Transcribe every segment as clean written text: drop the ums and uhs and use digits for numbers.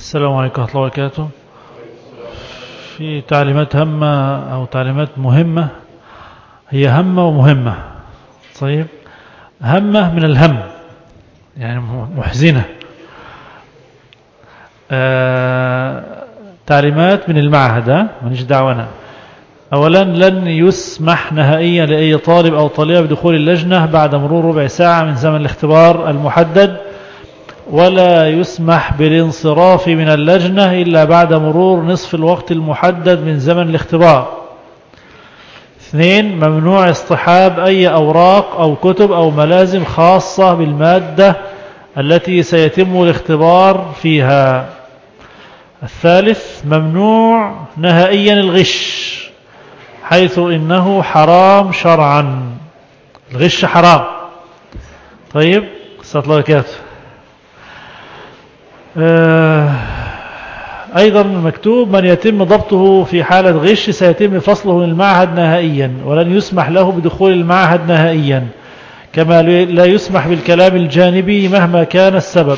السلام عليكم ورحمة الله وبركاته. في تعليمات هامة أو تعليمات مهمة، هي هامة ومهمة. طيب، هامة من الهم، يعني محزنة. تعليمات من المعهد، مانيش دعوانا. أولا، لن يسمح نهائيا لأي طالب أو طالبة بدخول اللجنة بعد مرور ربع ساعة من زمن الاختبار المحدد، ولا يسمح بالانصراف من اللجنة إلا بعد مرور نصف الوقت المحدد من زمن الاختبار. 2. ممنوع اصطحاب أي أوراق أو كتب أو ملازم خاصة بالمادة التي سيتم الاختبار فيها. 3. ممنوع نهائيا الغش، حيث إنه حرام شرعا. الغش حرام. طيب، استغفر الله وبركاته. أيضا مكتوب: من يتم ضبطه في حالة غش سيتم فصله من المعهد نهائيا، ولن يسمح له بدخول المعهد نهائيا، كما لا يسمح بالكلام الجانبي مهما كان السبب.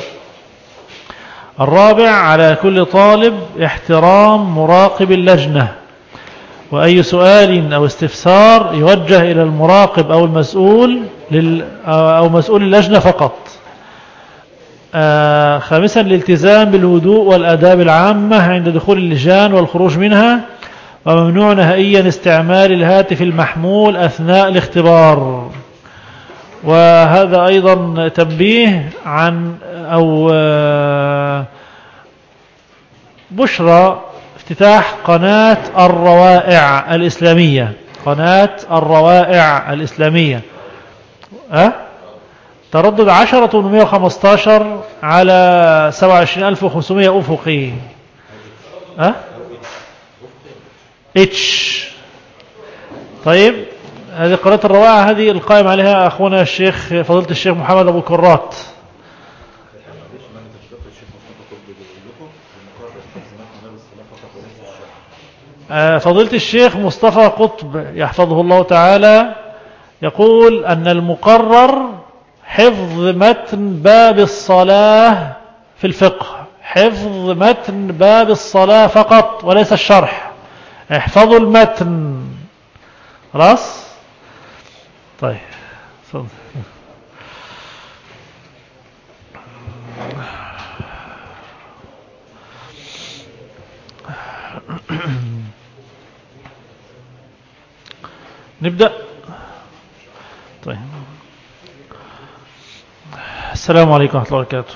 4. على كل طالب احترام مراقب اللجنة، وأي سؤال أو استفسار يوجه إلى المراقب أو المسؤول أو مسؤول اللجنة فقط. 5. الالتزام بالهدوء والآداب العامة عند دخول اللجان والخروج منها، وممنوع نهائيا استعمال الهاتف المحمول أثناء الاختبار. وهذا أيضا تنبيه عن أو بشرى افتتاح قناة الروائع الإسلامية. قناة الروائع الإسلامية تردد 10,815 على 27,500 أفقي. طيب، هذه قناة الروائع، هذه القائم عليها أخونا الشيخ فضيلة الشيخ محمد أبو كرات. فضيلة الشيخ مصطفى قطب يحفظه الله تعالى يقول أن المقرر حفظ متن باب الصلاة في الفقه، حفظ متن باب الصلاة فقط وليس الشرح. احفظوا المتن. خلاص؟ طيب، صدق. نبدأ. طيب، السلام عليكم ورحمة الله وبركاته.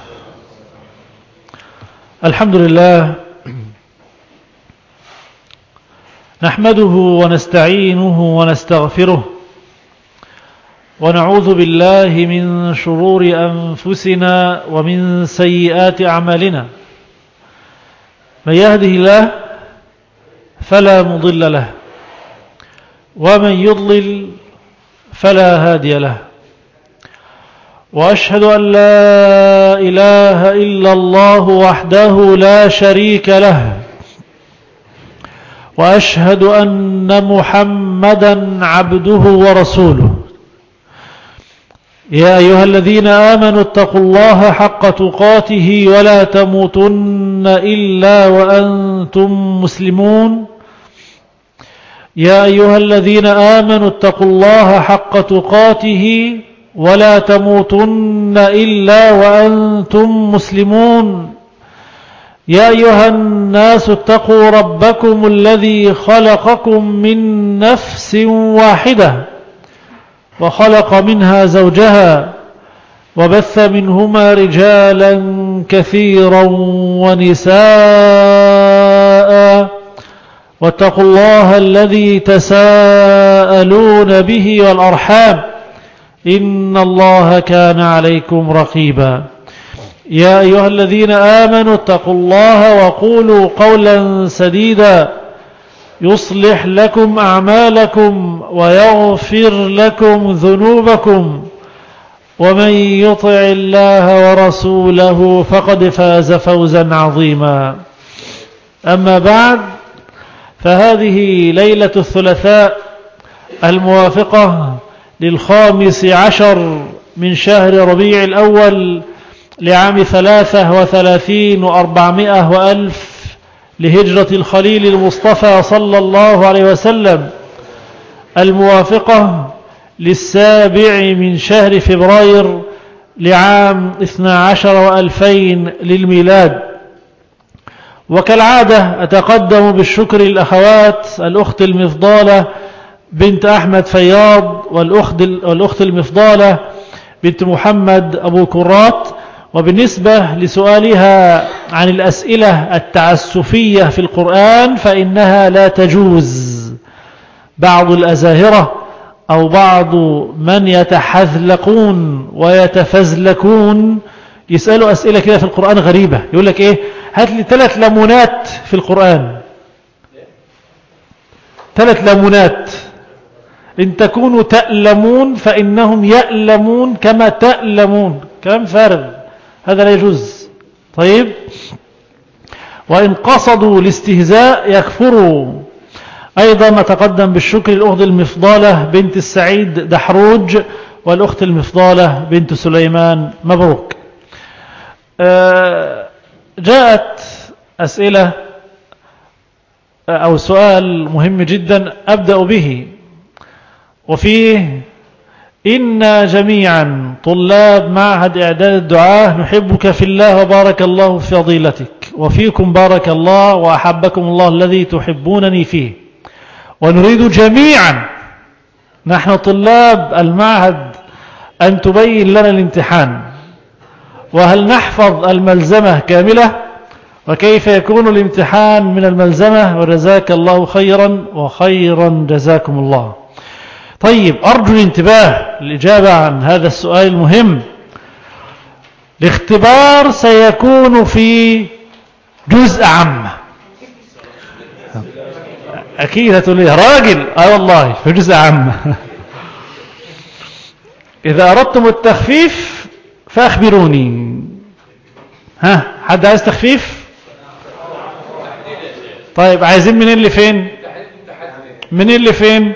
الحمد لله، نحمده ونستعينه ونستغفره، ونعوذ بالله من شرور أنفسنا ومن سيئات أعمالنا. من يهده الله فلا مضل له، ومن يضلل فلا هادي له. وأشهد أن لا إله إلا الله وحده لا شريك له، وأشهد أن محمدا عبده ورسوله. يا أيها الذين آمنوا اتقوا الله حق تقاته ولا تموتن إلا وأنتم مسلمون. يا أيها الذين آمنوا اتقوا الله حق تقاته ولا تموتن إلا وأنتم مسلمون. يا أيها الناس اتقوا ربكم الذي خلقكم من نفس واحدة، وخلق منها زوجها، وبث منهما رجالا كثيرا ونساء، واتقوا الله الذي تساءلون به والأرحام، إن الله كان عليكم رقيبا. يا أيها الذين آمنوا اتقوا الله وقولوا قولا سديدا يصلح لكم أعمالكم ويغفر لكم ذنوبكم، ومن يطع الله ورسوله فقد فاز فوزا عظيما. أما بعد، فهذه ليلة الثلاثاء الموافقة لل15 من شهر ربيع الأول لعام 33 و400 وألف لهجرة الخليل المصطفى صلى الله عليه وسلم، الموافقة للسابع من شهر فبراير لعام 12 و2000 للميلاد. وكالعادة أتقدم بالشكر للأخوات الأخت المفضالة بنت أحمد فياض، والأخت المفضالة بنت محمد أبو كرات. وبالنسبة لسؤالها عن الأسئلة التعسفية في القرآن فإنها لا تجوز. بعض الأزاهرة أو بعض من يتحذلقون ويتفزلكون يسألوا أسئلة كده في القرآن غريبة، يقول لك إيه، هات لي 3 لمونات في القرآن، 3 لمونات، إن تكونوا تألمون فإنهم يألمون كما تألمون. كلام فارغ، هذا لا يجوز. طيب، وإن قصدوا الاستهزاء يكفروا. أيضا نتقدم بالشكر للأخت المفضالة بنت السعيد دحروج والأخت المفضالة بنت سليمان. مبروك. جاءت أسئلة أو سؤال مهم جدا أبدأ به، وفيه: إنا جميعا طلاب معهد إعداد الدعاة نحبك في الله وبارك الله في فضيلتك، وفيكم بارك الله وأحبكم الله الذي تحبونني فيه، ونريد جميعا نحن طلاب المعهد أن تبين لنا الامتحان، وهل نحفظ الملزمة كاملة، وكيف يكون الامتحان من الملزمة، وجزاك الله خيرا وخيرا جزاكم الله. طيب، أرجو الانتباه للإجابة عن هذا السؤال المهم. الاختبار سيكون في جزء عام. أكيد هتقول لي راجل، والله في جزء عام. إذا أردتم التخفيف فأخبروني. حد عايز تخفيف؟ طيب، عايزين من اللي فين؟ من اللي فين؟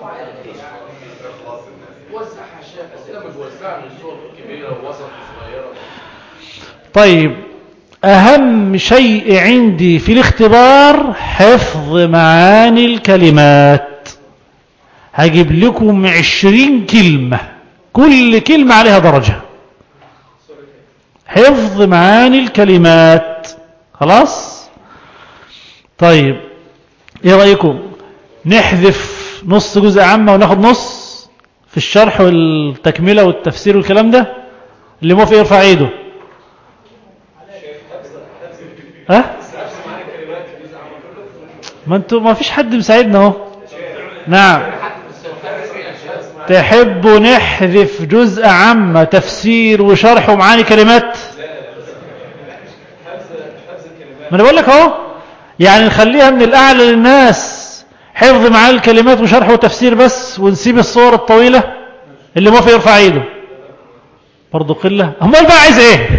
طيب، أهم شيء عندي في الاختبار حفظ معاني الكلمات. هجيب لكم 20 كلمة، كل كلمة عليها درجة. حفظ معاني الكلمات. خلاص؟ طيب، ايه رأيكم نحذف نص جزء عامة وناخد نص في الشرح والتكملة والتفسير والكلام ده؟ اللي موافق يرفع ايده. ما فيش حد مساعدنا اهو. نعم. تحبوا نحذف جزء عامة تفسير وشرح ومعاني كلمات؟ ما انا بقول لك اهو، يعني نخليها من الاعلى للناس حفظ معاني الكلمات وشرح وتفسير بس، ونسيب الصور الطويلة. اللي موافق يرفع ايده. برضه قلة. امال بقى عايز ايه؟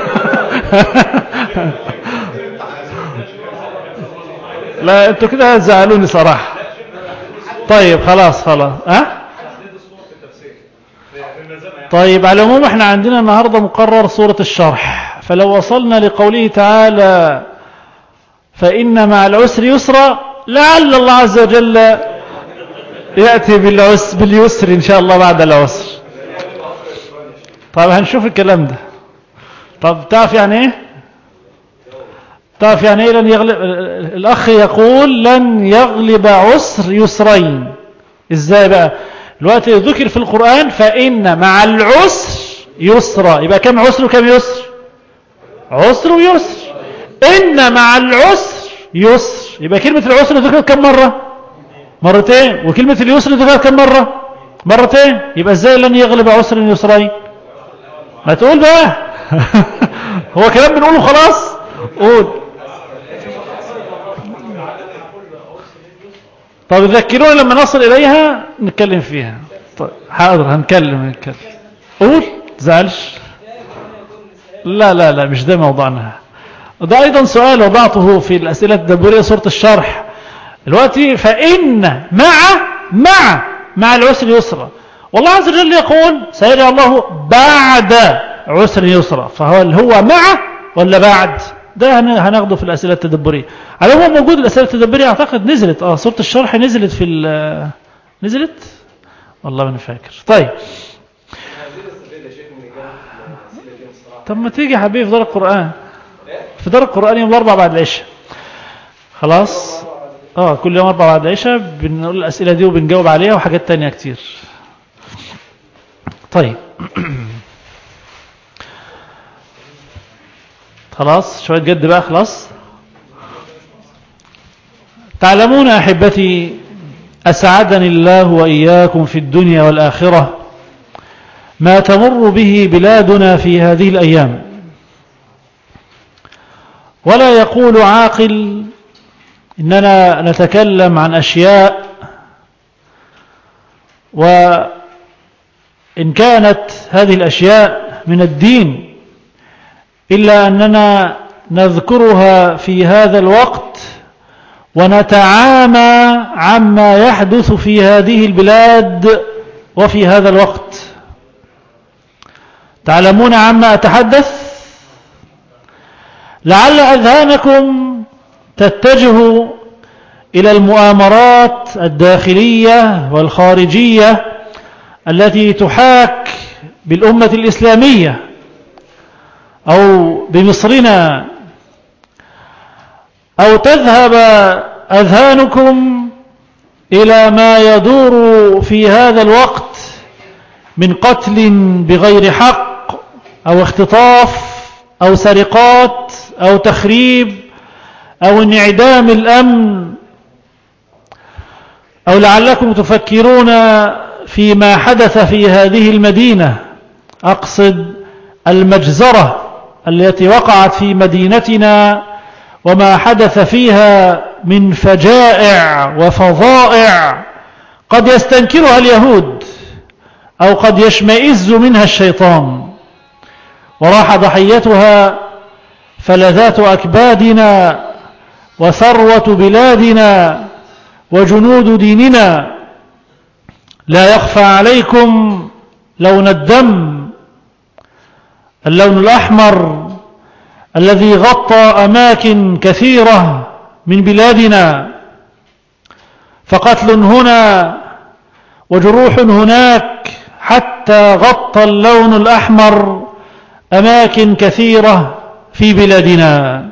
لا، انتوا كده هتزعلوني صراحة. طيب، خلاص. طيب، على العموم احنا عندنا النهاردة مقرر سورة الشرح، فلو وصلنا لقوله تعالى فإن مع العسر يسرا، لعل الله عز وجل يأتي باليسر إن شاء الله بعد العسر. طيب، هنشوف الكلام ده. طب تعرف يعني ايه؟ لن يغلب. الأخ يقول لن يغلب عسر يسرين. ازاي بقى؟ الوقت ذكر في القرآن فإن مع العسر يسرا، يبقى كم عسر وكم يسر؟ عسر ويسر. إن مع العسر يسر، يبقى كلمة العسر ذكرت كم مرة؟ مرتين. وكلمة اليسر ذكرت كم مرة؟ مرتين. يبقى ازاي لن يغلب عسر يسرين؟ ما تقول بقى. هو كلام بنقوله خلاص. قول. طب ذكروني لما نصل إليها نتكلم فيها. طيب، حاضر، هنتكلم. قول، تزعلش. لا، مش ده موضوعنا. وده أيضا سؤال وضعته في الأسئلة التدبرية سورة الشرح دلوقتي. فإن مع العسر يسرا، والله عز وجل يقول سيجعل الله بعد عسر يسرا، فهل هو مع ولا بعد؟ ده هناخده في الأسئلة التدبرية. على هو موجود الأسئلة التدبرية أعتقد نزلت سورة الشرح نزلت في نزلت والله ما فاكر. طيب طب ما تيجي يا حبيبي في دار القرآن، في دار القرآن يوم الأربعاء بعد العشاء. خلاص كل يوم 4 بعد العشاء بنقول الأسئلة دي وبنجاوب عليها وحاجات تانية كتير. طيب خلاص شوية جد بقى خلاص. تعلمون أحبتي أسعدني الله وإياكم في الدنيا والآخرة ما تمر به بلادنا في هذه الأيام، ولا يقول عاقل إننا نتكلم عن أشياء وإن كانت هذه الأشياء من الدين إلا أننا نذكرها في هذا الوقت ونتعامى عما يحدث في هذه البلاد وفي هذا الوقت. تعلمون عما أتحدث؟ لعل أذهانكم تتجه إلى المؤامرات الداخلية والخارجية التي تحاك بالأمة الإسلامية أو بمصرنا، أو تذهب أذهانكم إلى ما يدور في هذا الوقت من قتل بغير حق أو اختطاف أو سرقات أو تخريب أو انعدام الأمن، أو لعلكم تفكرون فيما حدث في هذه المدينة، أقصد المجزرة التي وقعت في مدينتنا وما حدث فيها من فجائع وفظائع قد يستنكرها اليهود أو قد يشمئز منها الشيطان، وراح ضحيتها فلذات أكبادنا وثروة بلادنا وجنود ديننا. لا يخفى عليكم لون الدم، اللون الأحمر الذي غطى أماكن كثيرة من بلادنا، فقتل هنا وجروح هناك حتى غطى اللون الأحمر أماكن كثيرة في بلادنا.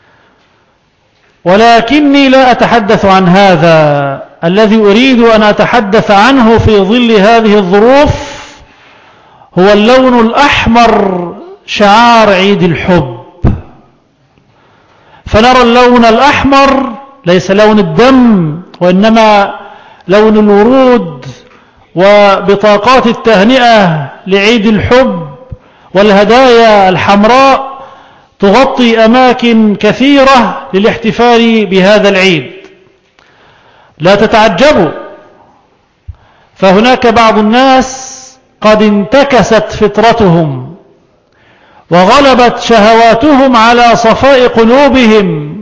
ولكني لا أتحدث عن هذا، الذي أريد أن أتحدث عنه في ظل هذه الظروف هو اللون الأحمر، شعار عيد الحب. فنرى اللون الأحمر ليس لون الدم، وإنما لون الورود وبطاقات التهنئة لعيد الحب والهدايا الحمراء تغطي أماكن كثيرة للاحتفال بهذا العيد. لا تتعجبوا، فهناك بعض الناس قد انتكست فطرتهم وغلبت شهواتهم على صفاء قلوبهم.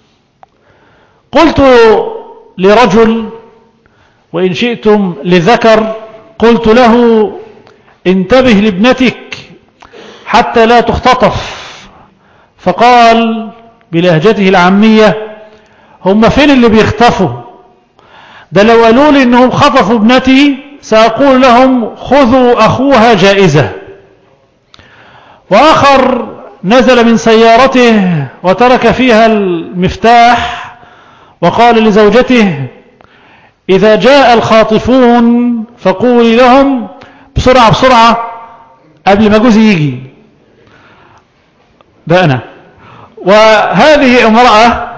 قلت لرجل وإن شئتم لذكر، قلت له انتبه لابنتك حتى لا تختطف، فقال بلهجته العامية هم فين اللي بيختفوا؟ ده لو قالوا لي انهم خطفوا ابنتي سأقول لهم خذوا أخوها جائزة. وآخر نزل من سيارته وترك فيها المفتاح وقال لزوجته إذا جاء الخاطفون فقولي لهم بسرعة بسرعة قبل ما جوزي يجي. ده أنا. وهذه امرأة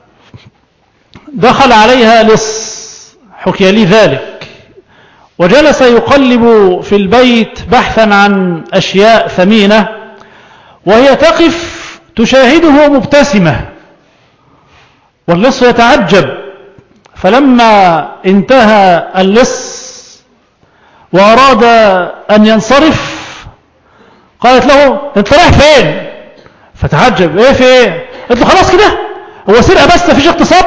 دخل عليها لص، حكي لي ذلك، وجلس يقلب في البيت بحثا عن أشياء ثمينة، وهي تقف تشاهده مبتسمة، واللص يتعجب. فلما انتهى اللص وأراد أن ينصرف قالت له انت رايح فين؟ فتعجب ايه في ايه؟ قلت له خلاص كده هو سرقة بس مفيش اغتصاب؟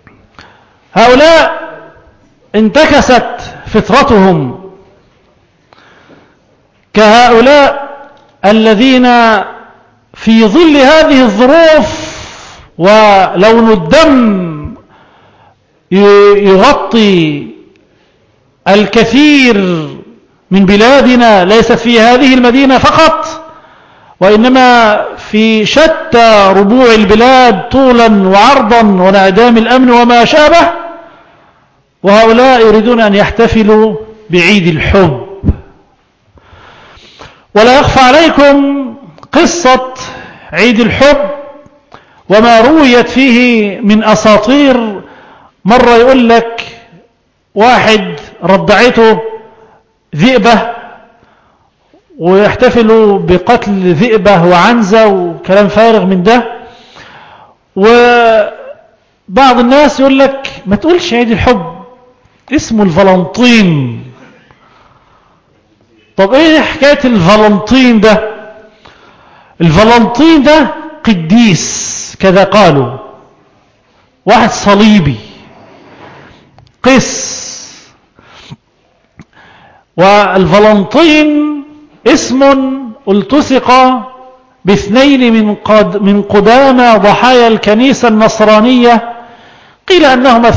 هؤلاء انتكست فطرتهم كهؤلاء الذين في ظل هذه الظروف ولون الدم يغطي الكثير من بلادنا، ليس في هذه المدينة فقط وإنما في شتى ربوع البلاد طولا وعرضا وانعدام الأمن وما شابه، وهؤلاء يريدون أن يحتفلوا بعيد الحب. ولا يخفى عليكم قصة عيد الحب وما رويت فيه من أساطير. مرة يقول لك واحد رضعته ذئبة ويحتفلوا بقتل ذئبة وعنزة وكلام فارغ من ده. وبعض الناس يقول لك ما تقولش عيد الحب، اسمه الفالنطين. طب ايه حكاية الفالنطين ده؟ الفالنطين ده قديس كذا قالوا، واحد صليبي قس. والفالنطين اسم التصق باثنين من قدامى ضحايا الكنيسة النصرانية، قيل أنهما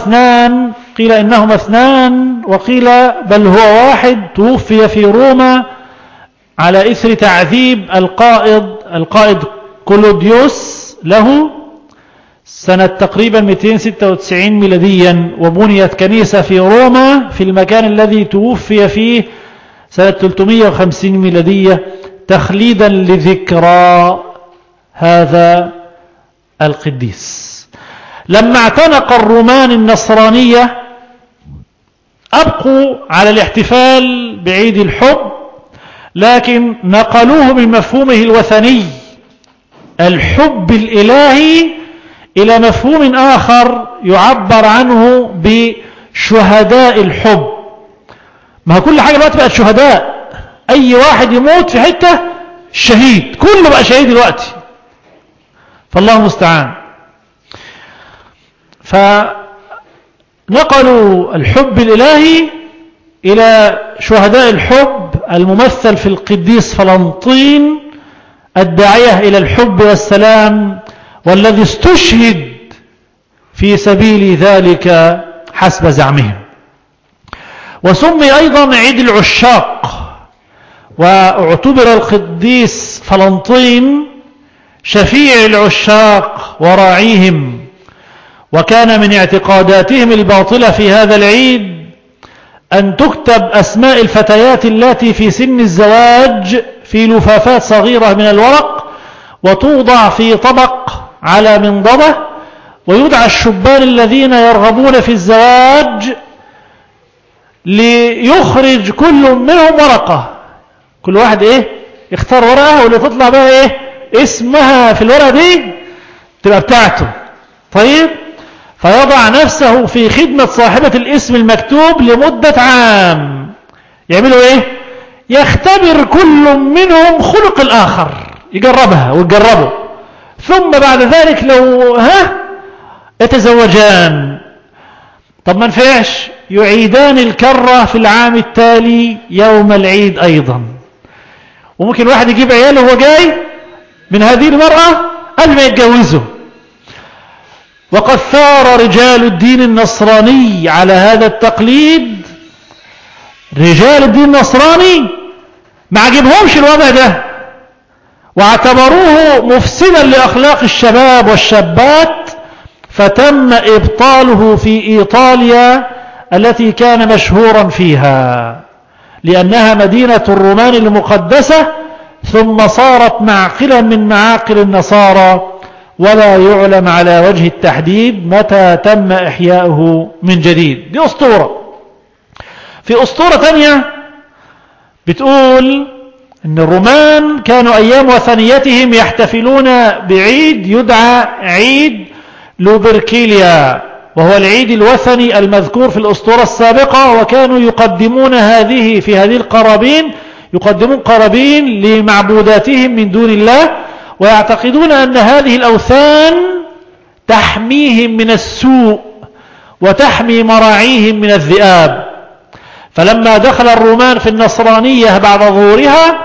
اثنان وقيل بل هو واحد، توفي في روما على إثر تعذيب القائد كلوديوس له سنة تقريبا 296 ميلاديا، وبنيت كنيسة في روما في المكان الذي توفي فيه سنة 350 ميلادية تخليدا لذكرى هذا القديس. لما اعتنق الرومان النصرانية أبقوا على الاحتفال بعيد الحب، لكن نقلوه من مفهومه الوثني الحب الإلهي إلى مفهوم آخر يعبر عنه بشهداء الحب. ما هو كل حاجة دلوقتي بقت شهداء، أي واحد يموت في حتة شهيد، كله بقى شهيد دلوقتي، فالله المستعان. فنقلوا الحب الإلهي إلى شهداء الحب الممثل في القديس فالنطين الداعية إلى الحب والسلام، والذي استشهد في سبيل ذلك حسب زعمهم. وسمي أيضا عيد العشاق، واعتبر القديس فالنطين شفيع العشاق وراعيهم. وكان من اعتقاداتهم الباطلة في هذا العيد أن تكتب أسماء الفتيات التي في سن الزواج في لفافات صغيرة من الورق، وتوضع في طبق على منضدة، ويدعى الشبان الذين يرغبون في الزواج ليخرج كل منهم ورقة، كل واحد يختار ورقة واللي تطلع بقى اسمها في الورقة دي تبقى بتاعته. طيب، فيضع نفسه في خدمة صاحبة الاسم المكتوب لمدة عام. يعملوا يختبر كل منهم خلق الآخر، يجربها ويجربه، ثم بعد ذلك لو يتزوجان. طب ما نفعش، يعيدان الكرة في العام التالي يوم العيد أيضا. وممكن واحد يجيب عياله وهو جاي من هذه المرأة قبل ما يتجوزه. وقد ثار رجال الدين النصراني على هذا التقليد. رجال الدين النصراني ما عجبهمش الوضع ده، واعتبروه مفسدا لأخلاق الشباب والشابات، فتم إبطاله في إيطاليا التي كان مشهورا فيها، لأنها مدينة الرومان المقدسة، ثم صارت معقلا من معاقل النصارى، ولا يعلم على وجه التحديد متى تم إحياؤه من جديد. دي أسطورة. في أسطورة تانية بتقول إن الرومان كانوا أيام وثنيتهم يحتفلون بعيد يدعى عيد لوبركيليا، وهو العيد الوثني المذكور في الأسطورة السابقة. وكانوا يقدمون في هذه القرابين، يقدمون قرابين لمعبوداتهم من دون الله، ويعتقدون أن هذه الأوثان تحميهم من السوء وتحمي مراعيهم من الذئاب. فلما دخل الرومان في النصرانية بعد ظهورها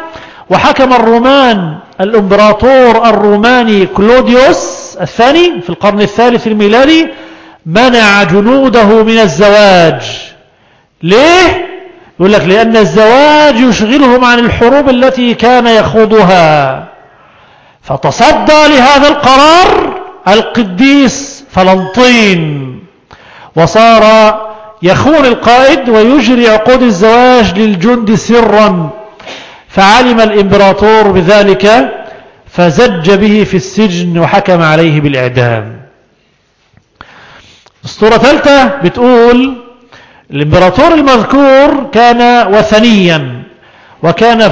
وحكم الرومان الإمبراطور الروماني كلوديوس الثاني في القرن الثالث الميلادي منع جنوده من الزواج. ليه؟ يقول لك لأن الزواج يشغلهم عن الحروب التي كان يخوضها. فتصدى لهذا القرار القديس فلنطين، وصار يخون القائد ويجري عقود الزواج للجند سرا، فعلم الإمبراطور بذلك فزج به في السجن وحكم عليه بالإعدام. أسطورة ثالثة بتقول الإمبراطور المذكور كان وثنيا، وكان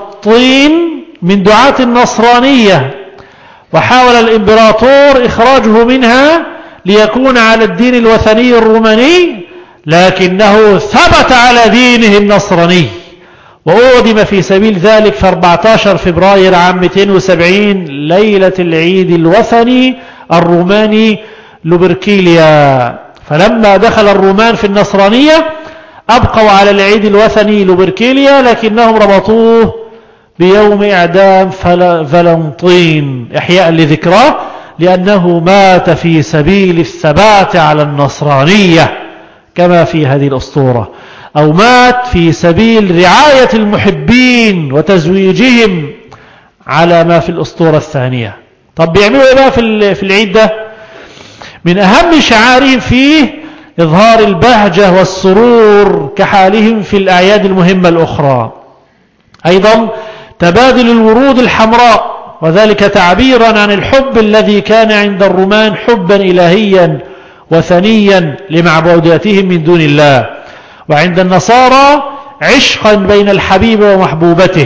فلنطين من دعاة النصرانية، وحاول الإمبراطور إخراجه منها ليكون على الدين الوثني الروماني، لكنه ثبت على دينه النصراني وأعدم في سبيل ذلك في 14 فبراير عام 270 ليلة العيد الوثني الروماني لوبركيليا. فلما دخل الرومان في النصرانية أبقوا على العيد الوثني لوبركيليا، لكنهم ربطوه بيوم إعدام فلنطين إحياء لذكراه، لأنه مات في سبيل الثبات على النصرانية كما في هذه الأسطورة، أو مات في سبيل رعاية المحبين وتزويجهم على ما في الأسطورة الثانية. طب بيعملوا إيه بقى في العيد ده؟ من أهم شعارهم فيه إظهار البهجة والسرور كحالهم في الأعياد المهمة الأخرى. أيضا تبادل الورود الحمراء، وذلك تعبيرا عن الحب الذي كان عند الرومان حبا إلهيا وثنيا لمعبوداتهم من دون الله، وعند النصارى عشقا بين الحبيب ومحبوبته،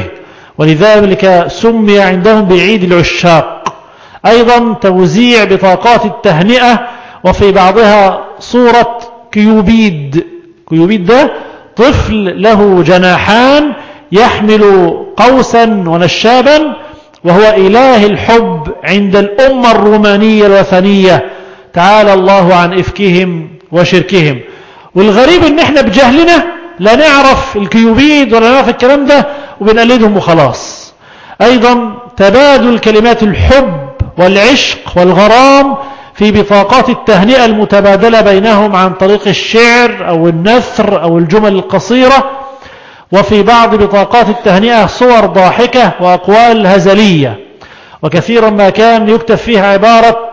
ولذلك سمي عندهم بعيد العشاق. أيضا توزيع بطاقات التهنئة، وفي بعضها صورة كيوبيد. كيوبيد ده طفل له جناحان يحمل قوسا ونشابا، وهو إله الحب عند الأمة الرومانية الوثنية، تعالى الله عن إفكهم وشركهم. والغريب ان احنا بجهلنا لا نعرف الكيوبيد ولا نعرف الكلام ده وبنقلدهم وخلاص. ايضا تبادل كلمات الحب والعشق والغرام في بطاقات التهنئة المتبادلة بينهم عن طريق الشعر او النثر او الجمل القصيرة، وفي بعض بطاقات التهنئة صور ضاحكة واقوال هزلية، وكثيرا ما كان يكتب فيها عبارة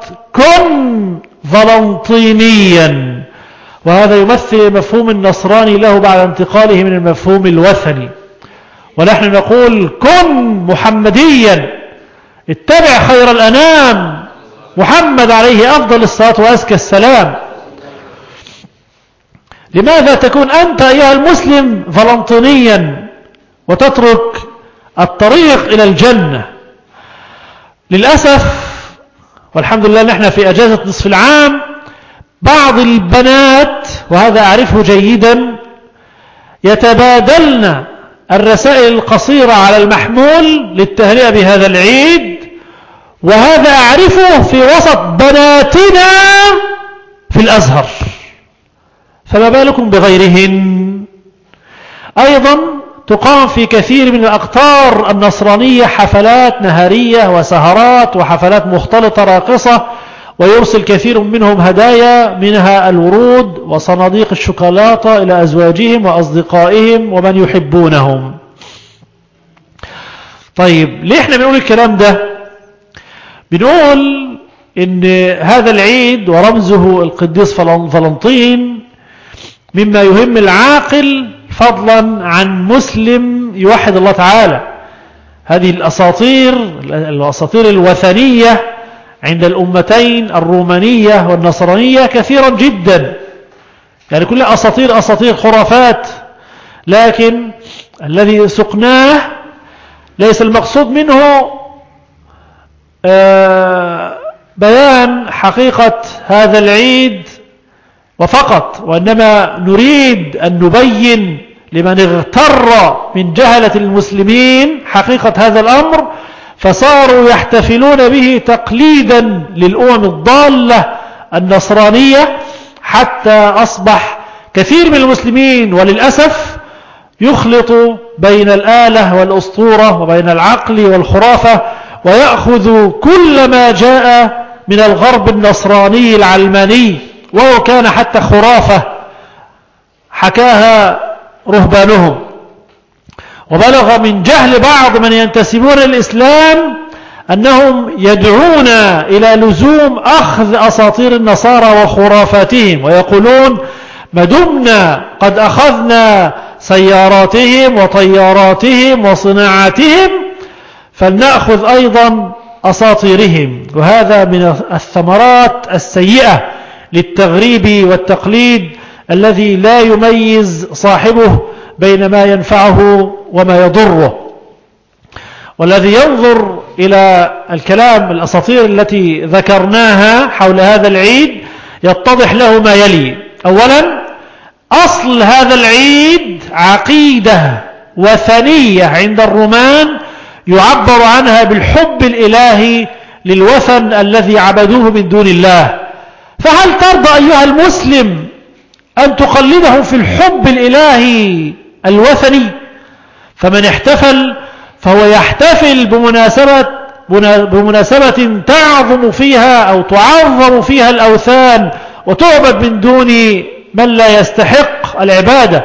كن فلنطينيا، وهذا يمثل المفهوم النصراني له بعد انتقاله من المفهوم الوثني. ونحن نقول كن محمديا، اتبع خير الأنام محمد عليه أفضل الصلاة وأزكى السلام. لماذا تكون أنت أيها المسلم فلنطينيا وتترك الطريق إلى الجنة؟ للأسف والحمد لله نحن في أجازة نصف العام، بعض البنات وهذا أعرفه جيدا يتبادلن الرسائل القصيرة على المحمول للتهنئة بهذا العيد، وهذا أعرفه في وسط بناتنا في الأزهر، فما بالكم بغيرهن. أيضا تقام في كثير من الأقطار النصرانية حفلات نهارية وسهرات وحفلات مختلطة راقصة، ويرسل كثير منهم هدايا منها الورود وصناديق الشوكولاتة إلى أزواجهم وأصدقائهم ومن يحبونهم. طيب ليه احنا بنقول الكلام ده؟ بنقول إن هذا العيد ورمزه القديس فلنطين مما يهم العاقل فضلا عن مسلم يوحد الله تعالى. هذه الأساطير الوثنية عند الأمتين الرومانية والنصرانية كثيرا جدا، يعني كلها أساطير خرافات، لكن الذي سقناه ليس المقصود منه بيان حقيقة هذا العيد وفقط، وإنما نريد أن نبين لمن اغتر من جهلة المسلمين حقيقة هذا الأمر، فصاروا يحتفلون به تقليدا للأمم الضالة النصرانية، حتى أصبح كثير من المسلمين وللأسف يخلط بين الآلة والأسطورة وبين العقل والخرافة، ويأخذ كل ما جاء من الغرب النصراني العلماني، وهو كان حتى خرافة حكاها رهبانهم. وبلغ من جهل بعض من ينتسبون للإسلام أنهم يدعون إلى لزوم أخذ أساطير النصارى وخرافاتهم، ويقولون ما دمنا قد أخذنا سياراتهم وطياراتهم وصناعاتهم فلنأخذ أيضا أساطيرهم. وهذا من الثمرات السيئة للتغريب والتقليد الذي لا يميز صاحبه بين ما ينفعه وما يضره. والذي ينظر إلى الكلام الأساطير التي ذكرناها حول هذا العيد يتضح له ما يلي. أولا، أصل هذا العيد عقيدة وثنية عند الرومان يعبر عنها بالحب الإلهي للوثن الذي عبدوه من دون الله. فهل ترضى أيها المسلم أن تقلده في الحب الإلهي الوثني؟ فمن احتفل فهو يحتفل بمناسبة تعظم فيها أو تعظم فيها الأوثان وتعبد من دون من لا يستحق العبادة.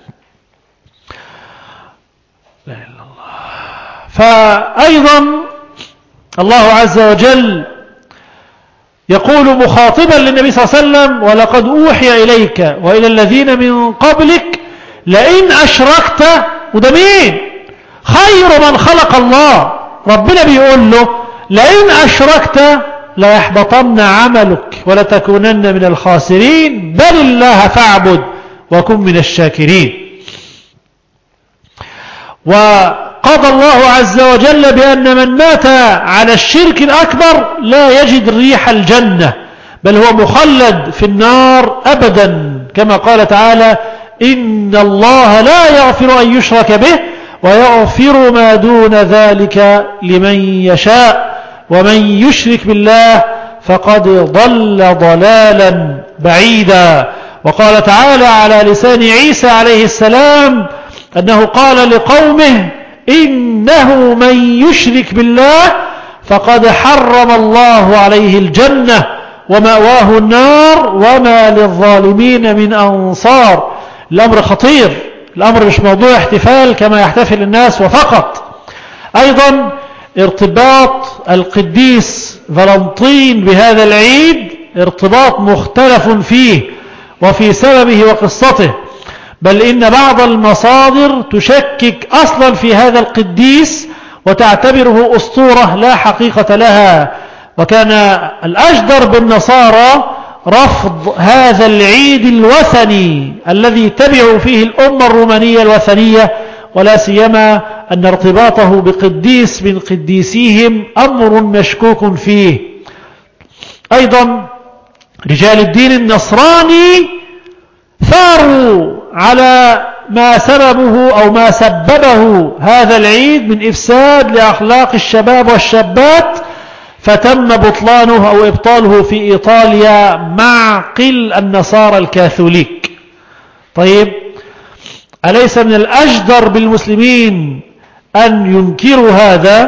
لا إله إلا الله. فأيضا الله عز وجل يقول مخاطبا للنبي صلى الله عليه وسلم: ولقد أوحي إليك وإلى الذين من قبلك لئن أشركت. وده مين؟ خير من خلق الله. ربنا بيقول له لئن أشركت ليحبطن عملك ولتكونن من الخاسرين، بل الله فاعبد وكن من الشاكرين. وقضى الله عز وجل بأن من مات على الشرك الأكبر لا يجد ريح الجنة، بل هو مخلد في النار أبدا، كما قال تعالى: إن الله لا يغفر أن يشرك به ويغفر ما دون ذلك لمن يشاء، ومن يشرك بالله فقد ضل ضلالا بعيدا. وقال تعالى على لسان عيسى عليه السلام أنه قال لقومه: إنه من يشرك بالله فقد حرم الله عليه الجنة ومأواه النار وما للظالمين من أنصار. الأمر خطير، الأمر مش موضوع احتفال كما يحتفل الناس وفقط. أيضا ارتباط القديس فالنطين بهذا العيد ارتباط مختلف فيه وفي سببه وقصته، بل إن بعض المصادر تشكك أصلا في هذا القديس وتعتبره أسطورة لا حقيقة لها. وكان الأجدر بالنصارى رفض هذا العيد الوثني الذي تبعوا فيه الأمة الرومانية الوثنية، ولا سيما أن ارتباطه بقديس من قديسيهم أمر مشكوك فيه. أيضا رجال الدين النصراني ثاروا على ما سببه أو ما سببه هذا العيد من إفساد لأخلاق الشباب والشابات، فتم بطلانه أو إبطاله في إيطاليا معقل النصارى الكاثوليك. طيب، أليس من الأجدر بالمسلمين أن ينكروا هذا؟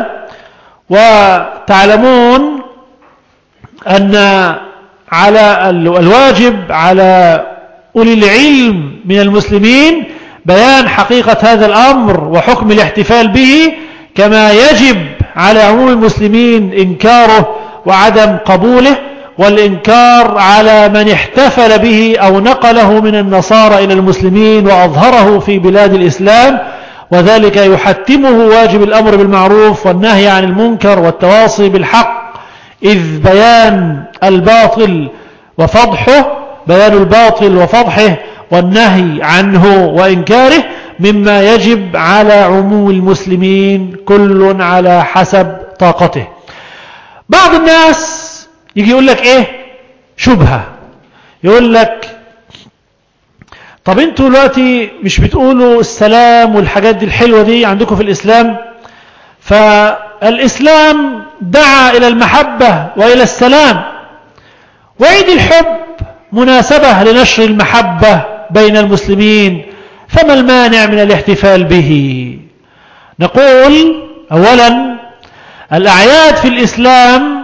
وتعلمون أن على الواجب على أولي العلم من المسلمين بيان حقيقة هذا الأمر وحكم الاحتفال به، كما يجب على عموم المسلمين إنكاره وعدم قبوله، والإنكار على من احتفل به أو نقله من النصارى إلى المسلمين وأظهره في بلاد الإسلام، وذلك يحتمه واجب الأمر بالمعروف والنهي عن المنكر والتواصي بالحق، إذ بيان الباطل وفضحه والنهي عنه وإنكاره مما يجب على عموم المسلمين كل على حسب طاقته. بعض الناس يجي يقول لك إيه؟ شبهة. يقول لك: طب انتوا دلوقتي مش بتقولوا السلام والحاجات دي الحلوة دي عندكم في الإسلام؟ فالإسلام دعا إلى المحبة وإلى السلام، وعيد الحب مناسبة لنشر المحبة بين المسلمين. فما المانع من الاحتفال به؟ نقول أولا الأعياد في الإسلام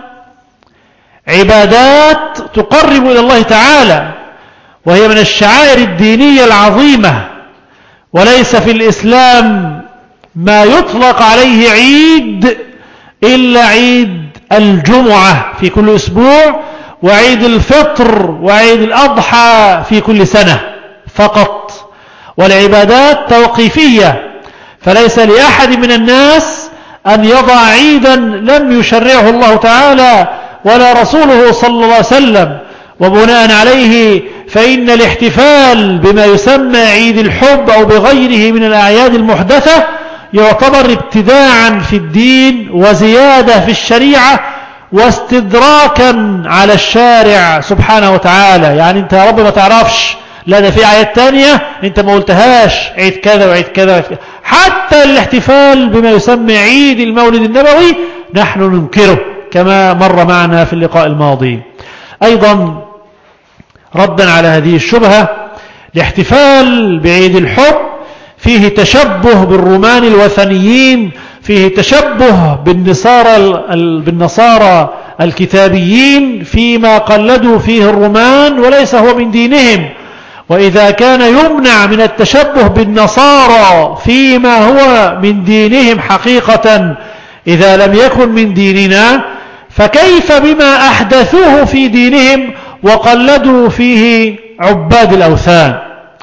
عبادات تقرب إلى الله تعالى، وهي من الشعائر الدينية العظيمة، وليس في الإسلام ما يطلق عليه عيد إلا عيد الجمعة في كل أسبوع، وعيد الفطر وعيد الأضحى في كل سنة فقط، والعبادات توقيفية، فليس لأحد من الناس أن يضع عيدا لم يشرعه الله تعالى ولا رسوله صلى الله عليه وسلم. وبناء عليه فإن الاحتفال بما يسمى عيد الحب أو بغيره من الأعياد المحدثة يعتبر ابتداعا في الدين وزيادة في الشريعة واستدراكا على الشارع سبحانه وتعالى. يعني انت يا رب ما تعرفش، لا ده في آيات تانية انت ما قلتهاش، عيد كذا وعيد كذا وعيد كذا. حتى الاحتفال بما يسمى عيد المولد النبوي نحن ننكره كما مر معنا في اللقاء الماضي. أيضا ردا على هذه الشبهة، الاحتفال بعيد الحب فيه تشبه بالرومان الوثنيين، فيه تشبه بالنصارى الكتابيين فيما قلدوا فيه الرومان، وليس هو من دينهم. وإذا كان يمنع من التشبه بالنصارى فيما هو من دينهم حقيقة إذا لم يكن من ديننا، فكيف بما أحدثوه في دينهم وقلدوا فيه عباد الأوثان؟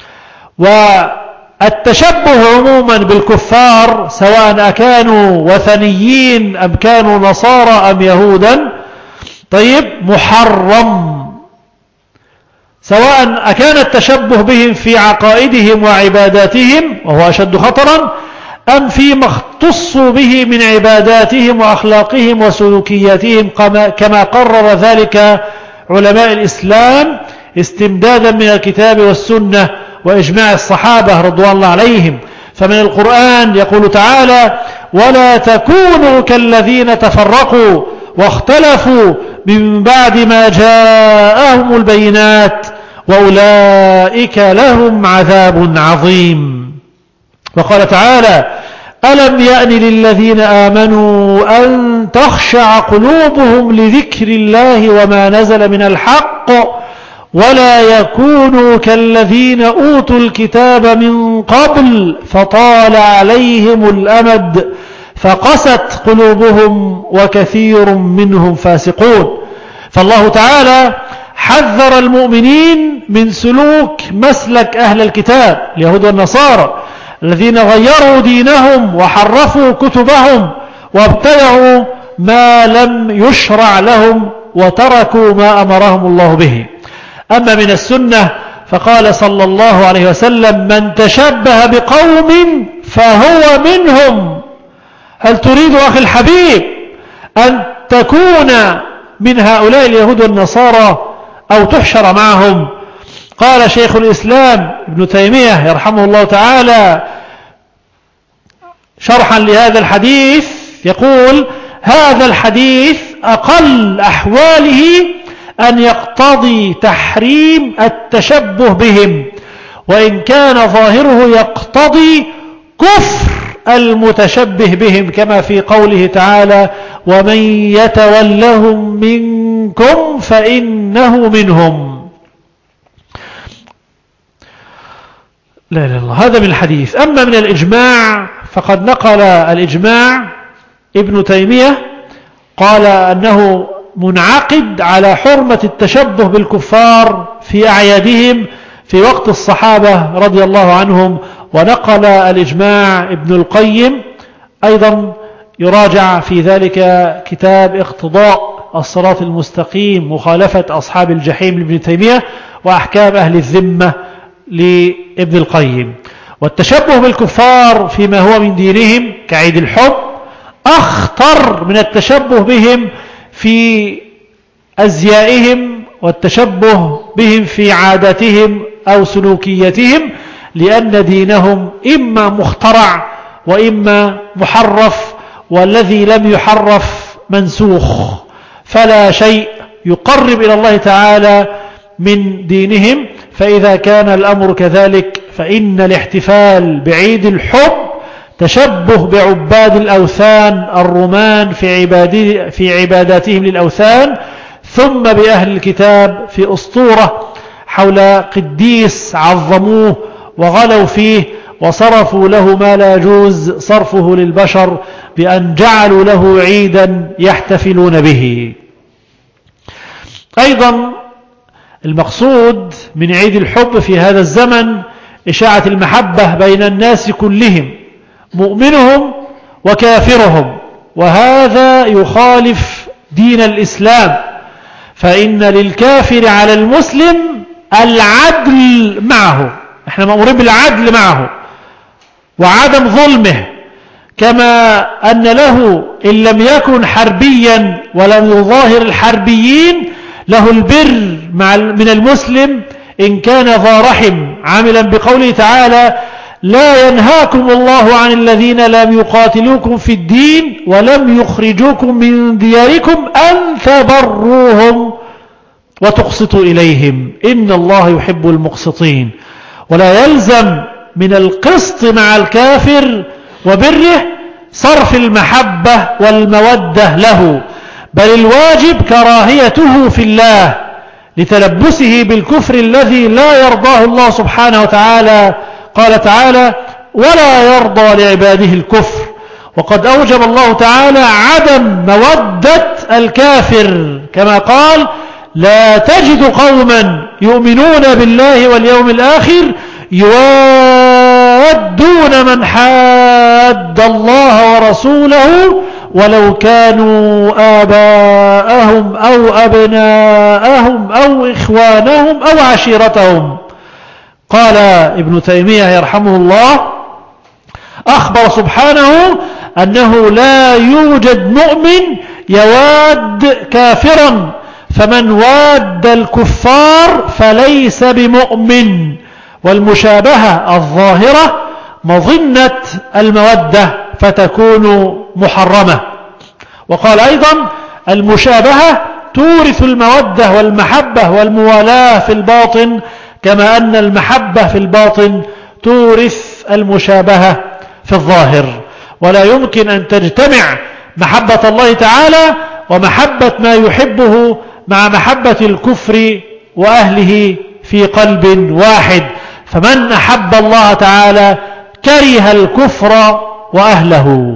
والتشبه عموما بالكفار سواء أكانوا وثنيين أم كانوا نصارى أم يهودا طيب محرم، سواء أكان التشبه بهم في عقائدهم وعباداتهم وهو أشد خطرا، أم فيما اختصوا به من عباداتهم وأخلاقهم وسلوكياتهم كما قرر ذلك علماء الإسلام استمدادا من الكتاب والسنة وإجماع الصحابة رضوان الله عليهم. فمن القرآن يقول تعالى: ولا تكونوا كالذين تفرقوا واختلفوا من بعد ما جاءهم البينات وأولئك لهم عذاب عظيم. وقال تعالى: ألم يأن للذين آمنوا أن تخشع قلوبهم لذكر الله وما نزل من الحق ولا يكونوا كالذين أوتوا الكتاب من قبل فطال عليهم الأمد فقست قلوبهم وكثير منهم فاسقون. فالله تعالى حذر المؤمنين من سلوك مسلك أهل الكتاب اليهود والنصارى الذين غيروا دينهم وحرفوا كتبهم وابتدعوا ما لم يشرع لهم وتركوا ما أمرهم الله به. أما من السنة فقال صلى الله عليه وسلم: من تشبه بقوم فهو منهم. هل تريد أخي الحبيب أن تكون من هؤلاء اليهود والنصارى أو تحشر معهم؟ قال شيخ الإسلام ابن تيمية يرحمه الله تعالى شرحا لهذا الحديث يقول: هذا الحديث أقل أحواله أن يقتضي تحريم التشبه بهم، وإن كان ظاهره يقتضي كفر المتشبه بهم، كما في قوله تعالى: ومن يتولهم منكم فإنه منهم. لا لا الله، هذا من الحديث. أما من الإجماع فقد نقل الإجماع ابن تيمية قال أنه منعقد على حرمة التشبه بالكفار في أعيادهم في وقت الصحابة رضي الله عنهم. ونقل الإجماع ابن القيم أيضا، يراجع في ذلك كتاب اقتضاء الصراط المستقيم مخالفة أصحاب الجحيم لابن تيمية وأحكام أهل الذمة لابن القيم. والتشبه بالكفار فيما هو من دينهم كعيد الحب أخطر من التشبه بهم في أزيائهم والتشبه بهم في عاداتهم أو سلوكياتهم، لأن دينهم إما مخترع وإما محرف، والذي لم يحرف منسوخ، فلا شيء يقرب إلى الله تعالى من دينهم. فإذا كان الأمر كذلك فإن الاحتفال بعيد الحب تشبه بعباد الأوثان الرومان في عباداتهم للأوثان، ثم بأهل الكتاب في أسطورة حول قديس عظموه وغلوا فيه وصرفوا له ما لا يجوز صرفه للبشر بأن جعلوا له عيدا يحتفلون به. أيضا المقصود من عيد الحب في هذا الزمن إشاعة المحبة بين الناس كلهم، مؤمنهم وكافرهم، وهذا يخالف دين الإسلام، فإن للكافر على المسلم العدل معه، احنا مأمورين بالعدل معه وعدم ظلمه، كما أن له إن لم يكن حربيا ولم يظاهر الحربيين له البر من المسلم إن كان ذا رحم، عاملا بقوله تعالى: لا ينهاكم الله عن الذين لم يقاتلوكم في الدين ولم يخرجوكم من دياركم أن تبروهم وتقسطوا إليهم إن الله يحب المقسطين. ولا يلزم من القسط مع الكافر وبره صرف المحبة والمودة له، بل الواجب كراهيته في الله لتلبسه بالكفر الذي لا يرضاه الله سبحانه وتعالى. قال تعالى: ولا يرضى لعباده الكفر. وقد أوجب الله تعالى عدم مودة الكافر كما قال: لا تجد قوما يؤمنون بالله واليوم الآخر يوادون من حاد الله ورسوله ولو كانوا آباءهم أو أبناءهم أو إخوانهم أو عشيرتهم. قال ابن تيمية يرحمه الله: أخبر سبحانه أنه لا يوجد مؤمن يواد كافرا، فمن واد الكفار فليس بمؤمن. والمشابهة الظاهرة مظنة المودة فتكون محرمة. وقال أيضا: المشابهة تورث المودة والمحبة والموالاة في الباطن، كما أن المحبة في الباطن تورث المشابهة في الظاهر. ولا يمكن أن تجتمع محبة الله تعالى ومحبة ما يحبه مع محبة الكفر وأهله في قلب واحد، فمن أحب الله تعالى كره الكفر وأهله.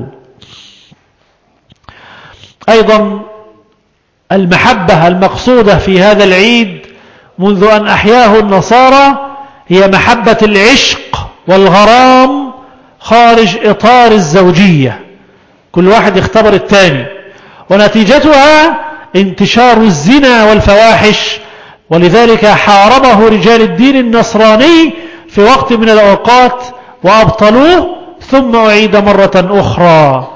أيضا المحبة المقصودة في هذا العيد منذ أن أحياه النصارى هي محبة العشق والغرام خارج إطار الزوجية، كل واحد يختبر الثاني، ونتيجتها انتشار الزنا والفواحش. ولذلك حاربه رجال الدين النصراني في وقت من الأوقات وأبطلوه، ثم أعيد مرة أخرى.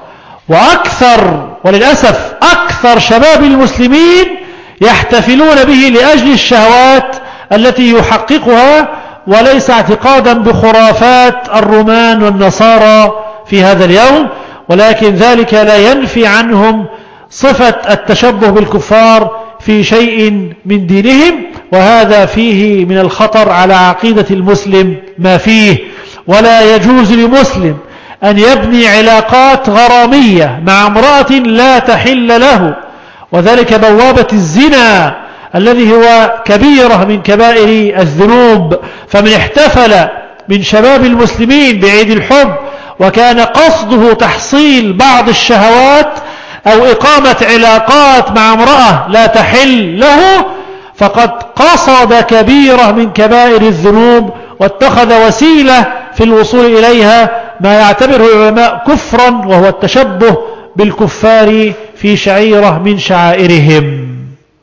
وللأسف أكثر شباب المسلمين يحتفلون به لأجل الشهوات التي يحققها، وليس اعتقادا بخرافات الرومان والنصارى في هذا اليوم، ولكن ذلك لا ينفي عنهم صفة التشبه بالكفار في شيء من دينهم، وهذا فيه من الخطر على عقيدة المسلم ما فيه. ولا يجوز لمسلم أن يبني علاقات غرامية مع امرأة لا تحل له، وذلك بوابة الزنا الذي هو كبيرة من كبائر الذنوب. فمن احتفل من شباب المسلمين بعيد الحب وكان قصده تحصيل بعض الشهوات أو إقامة علاقات مع امرأة لا تحل له، فقد قصد كبيرة من كبائر الذنوب واتخذ وسيلة في الوصول إليها ما يعتبره العلماء كفرا، وهو التشبه بالكفار في شعيرة من شعائرهم.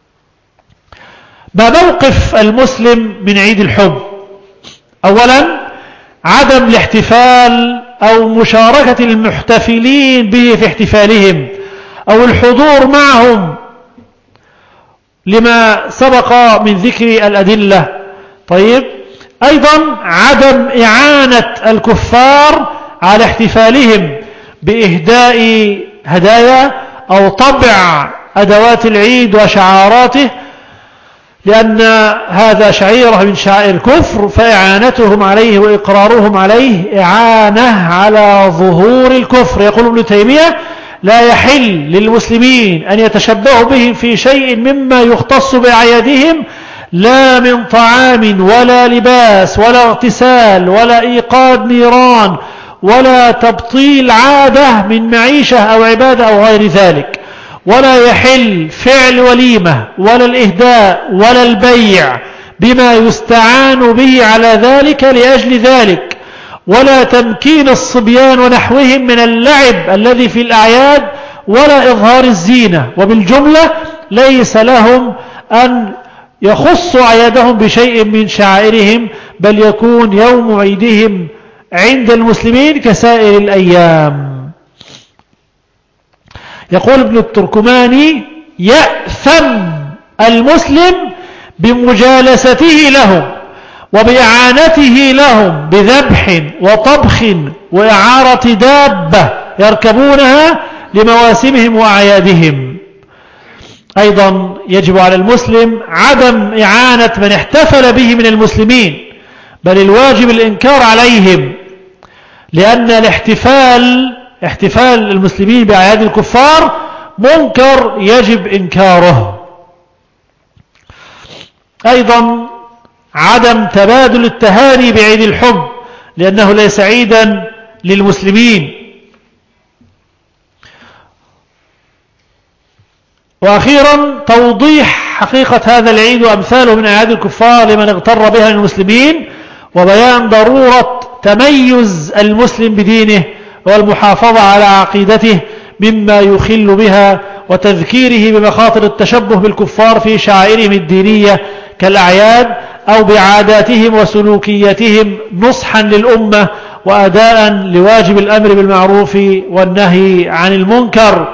ما موقف المسلم من عيد الحب؟ أولا عدم الاحتفال أو مشاركة المحتفلين به في احتفالهم أو الحضور معهم لما سبق من ذكر الأدلة. طيب، أيضا عدم إعانة الكفار على احتفالهم بإهداء هدايا أو طبع أدوات العيد وشعاراته، لأن هذا شعيرة من شعائر الكفر، فإعانتهم عليه وإقرارهم عليه إعانة على ظهور الكفر. يقول ابن تيمية: لا يحل للمسلمين أن يتشبهوا بهم في شيء مما يختص بأعيادهم، لا من طعام ولا لباس ولا اغتسال ولا إيقاد نيران ولا تبطيل عادة من معيشة أو عبادة أو غير ذلك. ولا يحل فعل وليمة ولا الإهداء ولا البيع بما يستعان به على ذلك لأجل ذلك، ولا تمكين الصبيان ونحوهم من اللعب الذي في الأعياد ولا إظهار الزينة. وبالجملة ليس لهم أن يخصوا أعيادهم بشيء من شعائرهم، بل يكون يوم عيدهم عند المسلمين كسائر الأيام. يقول ابن التركماني: يأثم المسلم بمجالسته لهم وبإعانته لهم بذبح وطبخ وإعارة دابة يركبونها لمواسمهم وأعيادهم. أيضا يجب على المسلم عدم إعانة من احتفل به من المسلمين، بل الواجب الإنكار عليهم، لأن احتفال المسلمين بأعياد الكفار منكر يجب إنكاره. أيضا عدم تبادل التهاني بعيد الحب، لأنه ليس عيدا للمسلمين. وأخيرا توضيح حقيقة هذا العيد وأمثاله من أعياد الكفار لمن اغتر بها المسلمين، وبيان ضرورة تميز المسلم بدينه والمحافظة على عقيدته مما يخل بها، وتذكيره بمخاطر التشبه بالكفار في شعائرهم الدينية كالأعياد أو بعاداتهم وسلوكياتهم، نصحا للأمة وأداء لواجب الأمر بالمعروف والنهي عن المنكر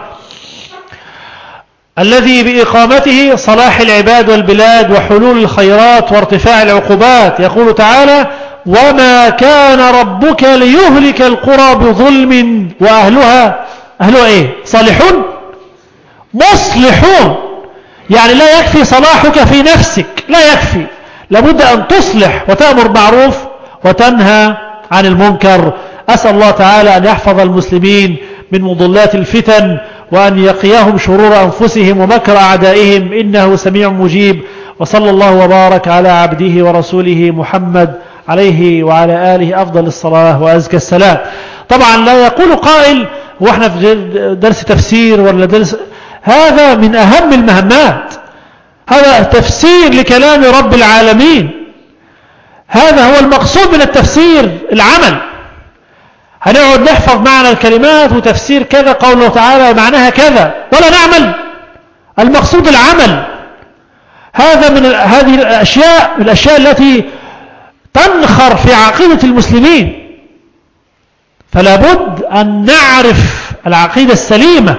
الذي بإقامته صلاح العباد والبلاد وحلول الخيرات وارتفاع العقوبات. يقول تعالى: وما كان ربك ليهلك القرى بظلم وأهلها إيه؟ صالحون مصلحون. يعني لا يكفي صلاحك في نفسك، لا يكفي، لابد أن تصلح وتأمر معروف وتنهى عن المنكر. أسأل الله تعالى أن يحفظ المسلمين من مضلات الفتن، وأن يقيهم شرور أنفسهم ومكر أعدائهم، إنه سميع مجيب. وصلى الله وبارك على عبده ورسوله محمد عليه وعلى آله أفضل الصلاة وأزكى السلام. طبعا لا يقول قائل: وإحنا في درس تفسير ولا درس؟ هذا من أهم المهمات، هذا تفسير لكلام رب العالمين، هذا هو المقصود من التفسير، العمل. هنقعد نحفظ معنى الكلمات وتفسير كذا، قوله تعالى معناها كذا، ولا نعمل. المقصود العمل. هذا من هذه الأشياء التي تنخر في عقيدة المسلمين، فلا بد أن نعرف العقيدة السليمة،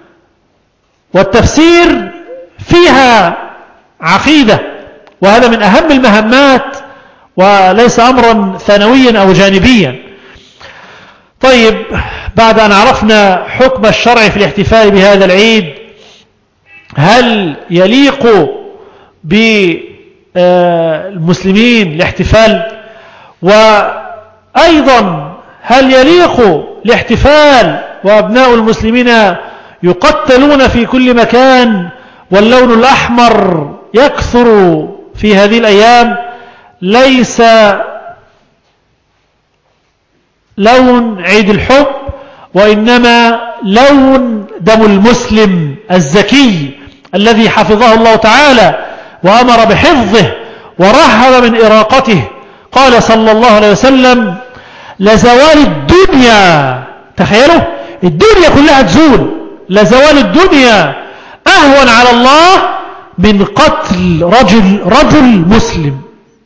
والتفسير فيها عقيدة، وهذا من أهم المهمات وليس أمرا ثانويا أو جانبيا. طيب، بعد أن عرفنا حكم الشرع في الاحتفال بهذا العيد، هل يليق بالمسلمين الاحتفال؟ وأيضا هل يليق الاحتفال وأبناء المسلمين يقتلون في كل مكان واللون الأحمر يكثر في هذه الأيام؟ ليس لون عيد الحب، وإنما لون دم المسلم الزكي الذي حفظه الله تعالى وأمر بحفظه ورهب من إراقته. قال صلى الله عليه وسلم: لزوال الدنيا، تخيلوا الدنيا كلها تزول، لزوال الدنيا أهون على الله من قتل رجل مسلم.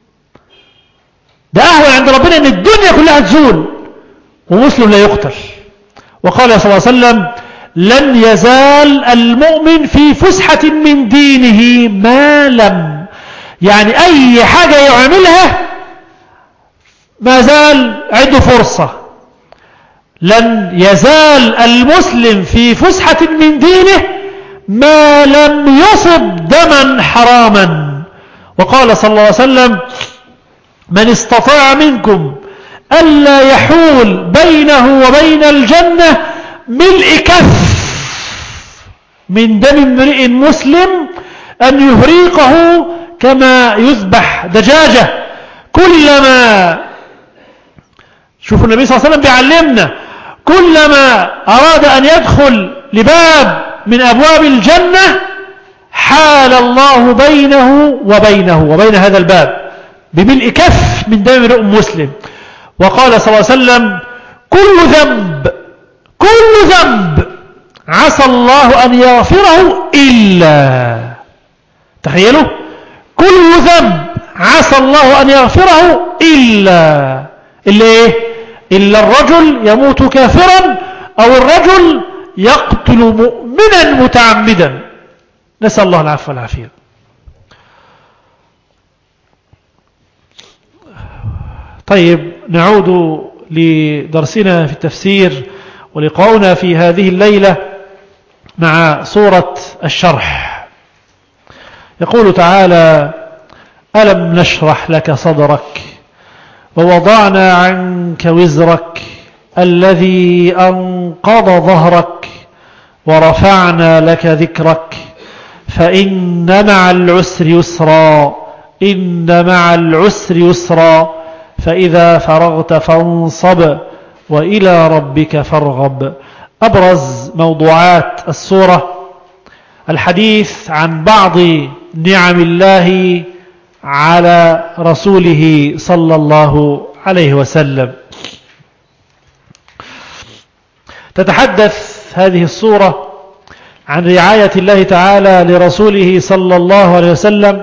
ده أهون عند ربنا أن الدنيا كلها تزول ومسلم لا يقتل. وقال صلى الله عليه وسلم: لن يزال المؤمن في فسحة من دينه ما لم، يعني أي حاجة يعملها ما زال عنده فرصة. لن يزال المسلم في فسحة من دينه ما لم يصب دما حراما وقال صلى الله عليه وسلم: من استطاع منكم ألا يحول بينه وبين الجنة ملء كف من دم امرئ مسلم أن يهريقه كما يذبح دجاجة. كلما، شوفوا النبي صلى الله عليه وسلم بيعلمنا، كلما أراد أن يدخل لباب من أبواب الجنة حال الله بينه وبين هذا الباب بملء كف من دم امرئ مسلم. وقال صلى الله عليه وسلم: كل ذنب عسى الله أن يغفره إلا، تخيلوا، كل ذنب عسى الله أن يغفره إلا إيه؟ إلا الرجل يموت كافرا أو الرجل يقتل مؤمنا متعمدا، نسأل الله العفو والعافية. طيب، نعود لدرسنا في التفسير ولقاؤنا في هذه الليلة مع سورة الشرح. يقول تعالى: ألم نشرح لك صدرك ووضعنا عنك وزرك الذي أنقض ظهرك ورفعنا لك ذكرك فإن مع العسر يسرا إن مع العسر يسرا فإذا فرغت فانصب وإلى ربك فارغب. أبرز موضوعات السورة الحديث عن بعض نعم الله على رسوله صلى الله عليه وسلم. تتحدث هذه السورة عن رعاية الله تعالى لرسوله صلى الله عليه وسلم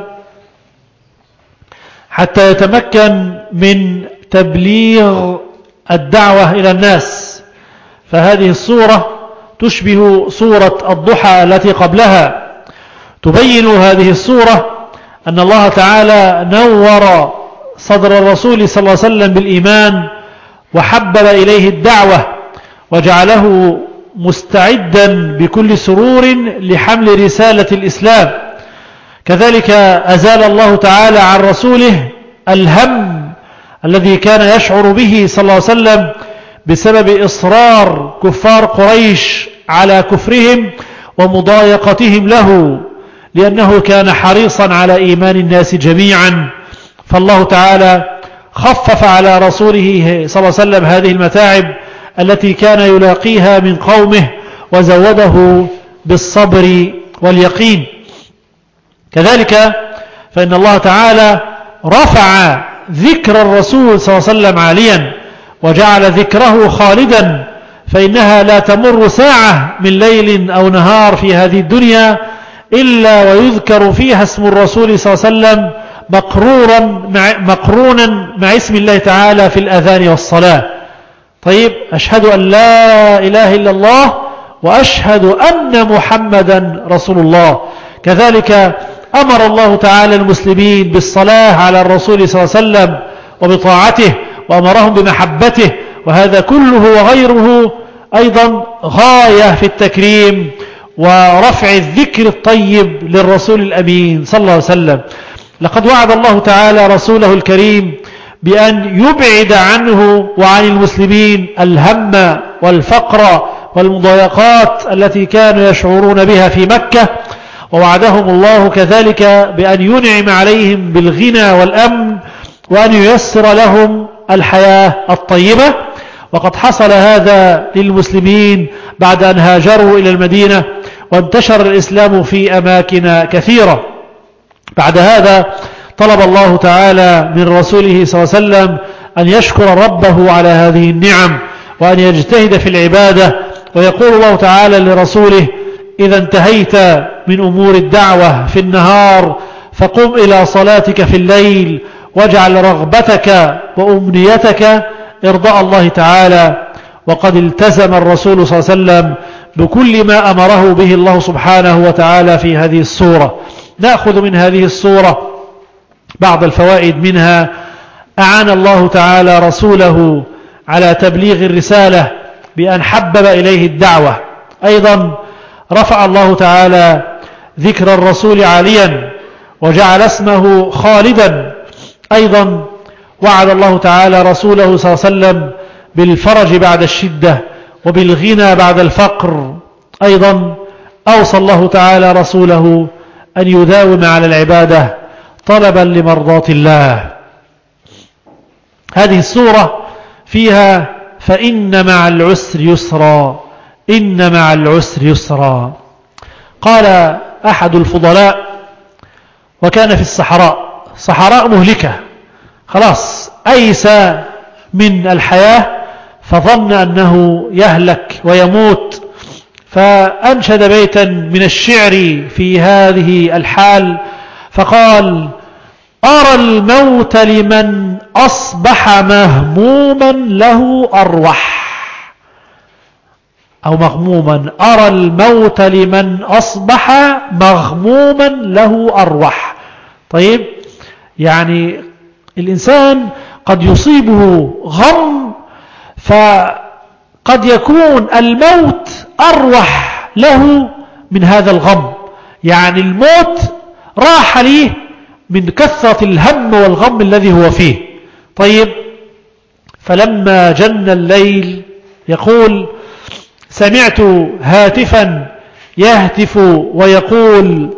حتى يتمكن من تبليغ الدعوة إلى الناس. فهذه السورة تشبه سورة الضحى التي قبلها. تبين هذه السورة أن الله تعالى نور صدر الرسول صلى الله عليه وسلم بالإيمان وحبب إليه الدعوة وجعله مستعدا بكل سرور لحمل رسالة الإسلام. كذلك أزال الله تعالى عن رسوله الهم الذي كان يشعر به صلى الله عليه وسلم بسبب إصرار كفار قريش على كفرهم ومضايقتهم له، لأنه كان حريصا على إيمان الناس جميعا. فالله تعالى خفف على رسوله صلى الله عليه وسلم هذه المتاعب التي كان يلاقيها من قومه وزوده بالصبر واليقين. كذلك فإن الله تعالى رفع ذكر الرسول صلى الله عليه وسلم عاليا وجعل ذكره خالدا، فإنها لا تمر ساعة من ليل أو نهار في هذه الدنيا إلا ويذكر فيها اسم الرسول صلى الله عليه وسلم مقرونا مع اسم الله تعالى في الأذان والصلاة. طيب، أشهد أن لا إله إلا الله وأشهد أن محمدا رسول الله. كذلك أمر الله تعالى المسلمين بالصلاة على الرسول صلى الله عليه وسلم وبطاعته وأمرهم بمحبته، وهذا كله وغيره أيضا غاية في التكريم ورفع الذكر الطيب للرسول الأمين صلى الله عليه وسلم. لقد وعد الله تعالى رسوله الكريم بأن يبعد عنه وعن المسلمين الهم والفقر والمضايقات التي كانوا يشعرون بها في مكة، ووعدهم الله كذلك بأن ينعم عليهم بالغنى والأمن وأن ييسر لهم الحياة الطيبة. وقد حصل هذا للمسلمين بعد أن هاجروا إلى المدينة وانتشر الإسلام في أماكن كثيرة. بعد هذا طلب الله تعالى من رسوله صلى الله عليه وسلم أن يشكر ربه على هذه النعم وأن يجتهد في العبادة. ويقول الله تعالى لرسوله: إذا انتهيت من أمور الدعوة في النهار فقم إلى صلاتك في الليل واجعل رغبتك وأمنيتك إرضاء الله تعالى. وقد التزم الرسول صلى الله عليه وسلم بكل ما أمره به الله سبحانه وتعالى في هذه السورة. نأخذ من هذه السورة بعض الفوائد. منها: أعان الله تعالى رسوله على تبليغ الرسالة بأن حبب إليه الدعوة. أيضا رفع الله تعالى ذكر الرسول عاليا وجعل اسمه خالدا. أيضا وعد الله تعالى رسوله صلى الله عليه وسلم بالفرج بعد الشدة وبالغنى بعد الفقر. أيضا أوصى الله تعالى رسوله أن يداوم على العبادة طلبا لمرضات الله. هذه السورة فيها فإن مع العسر يسرا، إن مع العسر يسرا. قال أحد الفضلاء وكان في الصحراء، صحراء مهلكة، خلاص أيس من الحياة فظن أنه يهلك ويموت، فأنشد بيتا من الشعر في هذه الحال فقال: أرى الموت لمن أصبح مهموما له أروح، أو مغموما، أرى الموت لمن أصبح مغموما له أروح. طيب، يعني الإنسان قد يصيبه غم فقد يكون الموت أروح له من هذا الغم، يعني الموت راح ليه من كثرة الهم والغم الذي هو فيه. طيب، فلما جن الليل يقول: سمعت هاتفا يهتف ويقول: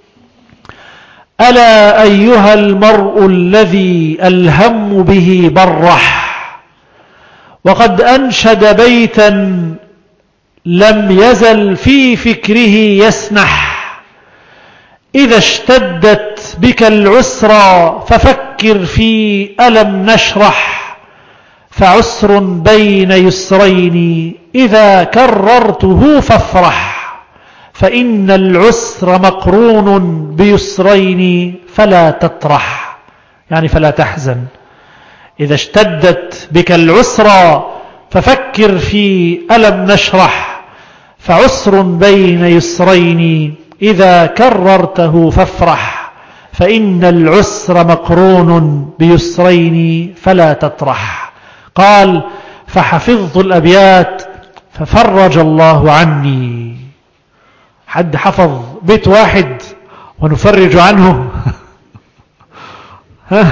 ألا أيها المرء الذي الهم به برح، وقد أنشد بيتا لم يزل في فكره يسنح، إذا اشتدت بك العسرى ففكر في ألم نشرح، فعسر بين يسرين إذا كررته فافرح، فإن العسر مقرون بيسرين فلا تطرح، يعني فلا تحزن. إذا اشتدت بك العسرى ففكر في ألم نشرح، فعسر بين يسرين إذا كررته فافرح، فإن العسر مقرون بيسرين فلا تطرح. قال: فحفظت الأبيات ففرج الله عني. حد حفظ بيت واحد ونفرج عنه؟ ها؟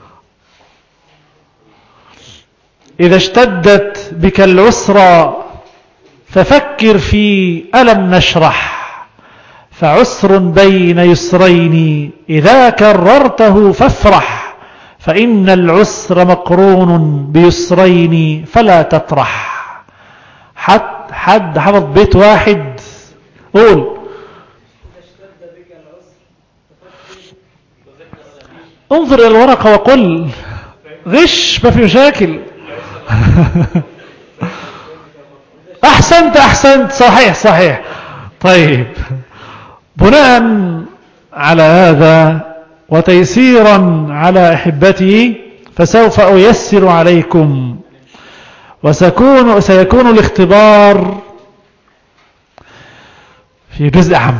إذا اشتدت بك العسرى ففكر في ألم نشرح، فعسر بين يسرين إذا كررته فافرح، فإن العسر مقرون بيسرين فلا تطرح. حد حفظ بيت واحد؟ قول. انظر إلى الورقة وقل، غش، ما في مشاكل. أحسنت، صحيح. طيب، بناء على هذا وتيسيرا على أحبتي فسوف أيسر عليكم، سيكون الاختبار في جزء عام.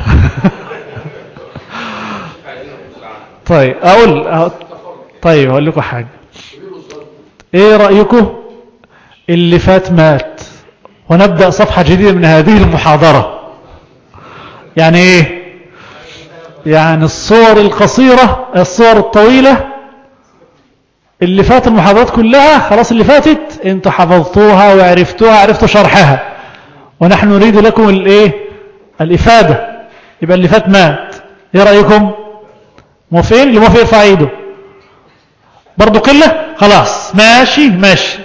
طيب، أقول لكم حاجة. ايه رأيكم اللي فات مات ونبدأ صفحة جديدة من هذه المحاضرة؟ يعني ايه؟ يعني الصور القصيرة، الصور الطويلة اللي فات المحاضرات كلها خلاص، اللي فاتت انتوا حفظتوها وعرفتوها، عرفتوا شرحها، ونحن نريد لكم الايه؟ الإفادة. يبقى اللي فات مات. ايه رأيكم؟ موافقين؟ اللي موافق يرفع ايده. برضو قلة؟ خلاص، ماشي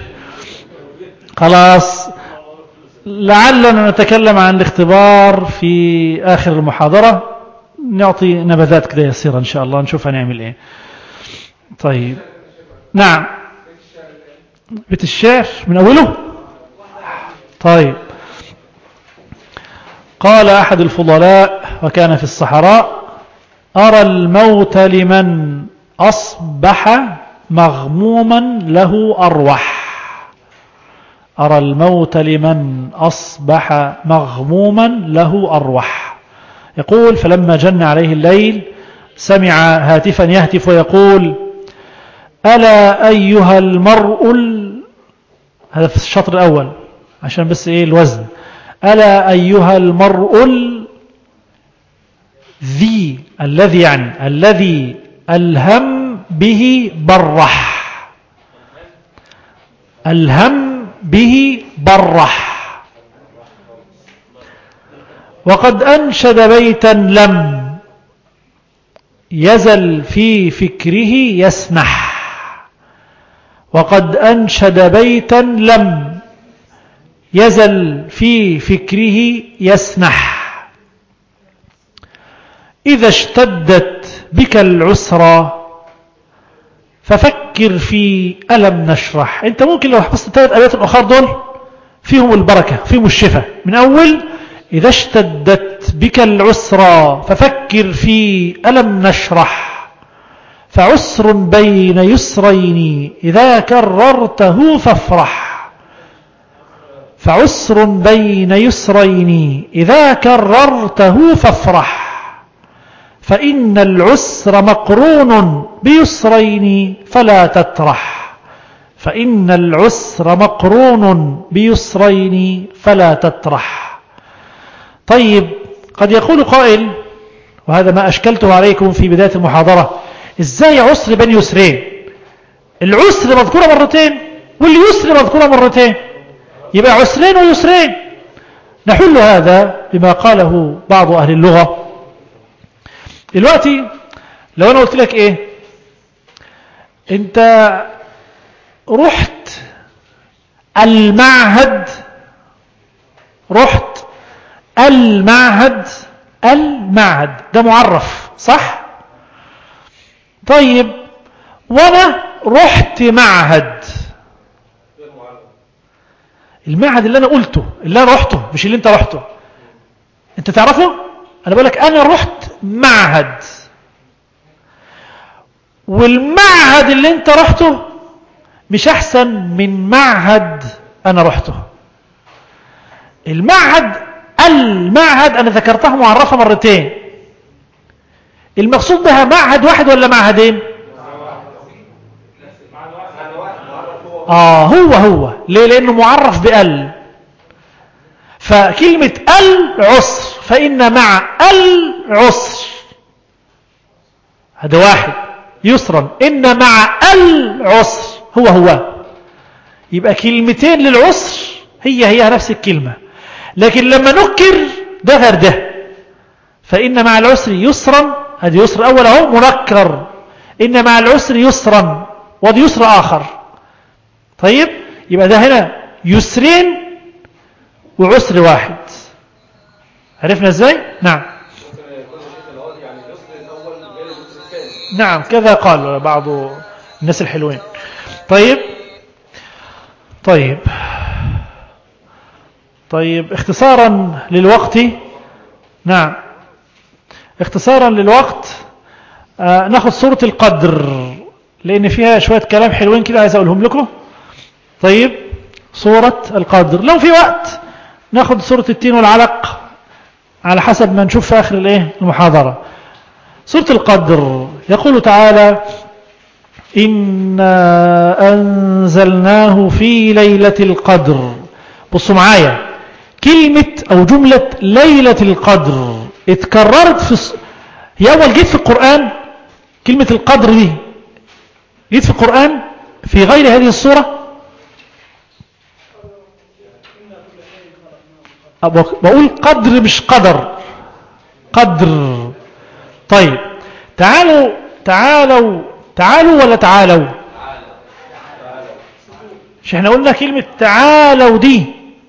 خلاص. لعلنا نتكلم عن الاختبار في آخر المحاضرة، نعطي نبذات كده يسيرة إن شاء الله، نشوف هنعمل إيه. طيب، نعم، بيت الشعر من أوله. طيب، قال أحد الفضلاء وكان في الصحراء: أرى الموت لمن أصبح مغموما له أروح. أرى الموت لمن أصبح مغموما له أروح. يقول: فلما جن عليه الليل سمع هاتفا يهتف ويقول: ألا أيها المرء هذا في الشطر الأول عشان بس إيه الوزن. ألا أيها المرء ذي الذي يعني الذي الهم به برح، الهم به برح. وقد أنشد بيتا لم يزل في فكره يسنح، وقد أنشد بيتا لم يزل في فكره يسنح. إذا اشتدت بك العسرى ففكر في ألم نشرح. انت ممكن لو حفظت الثلاث آيات الأخرى دول فيهم البركة فيهم الشفاء. من أول إذا اشتدت بك العسرى ففكر في ألم نشرح، فعسر بين يسرين إذا كررته فافرح، فعسر بين يسرين إذا كررته فافرح، فإن العسر مقرون بيسرين فلا تترح، فإن العسر مقرون بيسرين فلا تترح. طيب، قد يقول قائل، وهذا ما أشكلته عليكم في بداية المحاضرة، إزاي عسر بين يسرين؟ العسر مذكورة مرتين واليسر مذكورة مرتين، يبقى عسرين ويسرين. نحل هذا بما قاله بعض أهل اللغة. دلوقتي لو أنا قلت لك إيه، أنت رحت المعهد، رحت المعهد، المعهد ده معرف صح؟ طيب، وأنا رحت معهد، المعهد اللي أنا قلته اللي أنا رحته مش اللي أنت رحته، أنت تعرفه؟ أنا بقول لك أنا رحت معهد، والمعهد اللي أنت رحته مش أحسن من معهد أنا رحته. المعهد أنا ذكرتها معرفة مرتين، المقصود بها معهد واحد ولا معهدين؟ هو ليه؟ لأنه معرف بأل. فكلمة العسر، فإن مع العسر، هذا واحد يسرا، إن مع العسر هو يبقى كلمتين للعسر هي نفس الكلمة، لكن لما نكر ده غير ده. فإن مع العسر يسرا، هذا يسر أول أهو منكر، إن مع العسر يسرا وده يسر آخر. طيب، يبقى ده هنا يسرين وعسر واحد. عرفنا ازاي؟ نعم نعم، كذا قال بعض الناس الحلوين. طيب اختصارا للوقت، نعم اختصارا للوقت، ناخذ سورة القدر لأن فيها شوية كلام حلوين كده عايز أقولهم لكم. طيب، سورة القدر، لو في وقت ناخذ سورة التين والعلق على حسب ما نشوف في آخر المحاضرة. سورة القدر يقول تعالى: إنا أنزلناه في ليلة القدر. بصوا معايا، كلمة أو جملة ليلة القدر اتكررت هي أول جيت في القرآن. كلمة القدر دي جيت في القرآن في غير هذه السورة. بقول قدر مش قدر، قدر. طيب، تعالوا ولا تعالوا؟ مش احنا قلنا كلمة تعالوا دي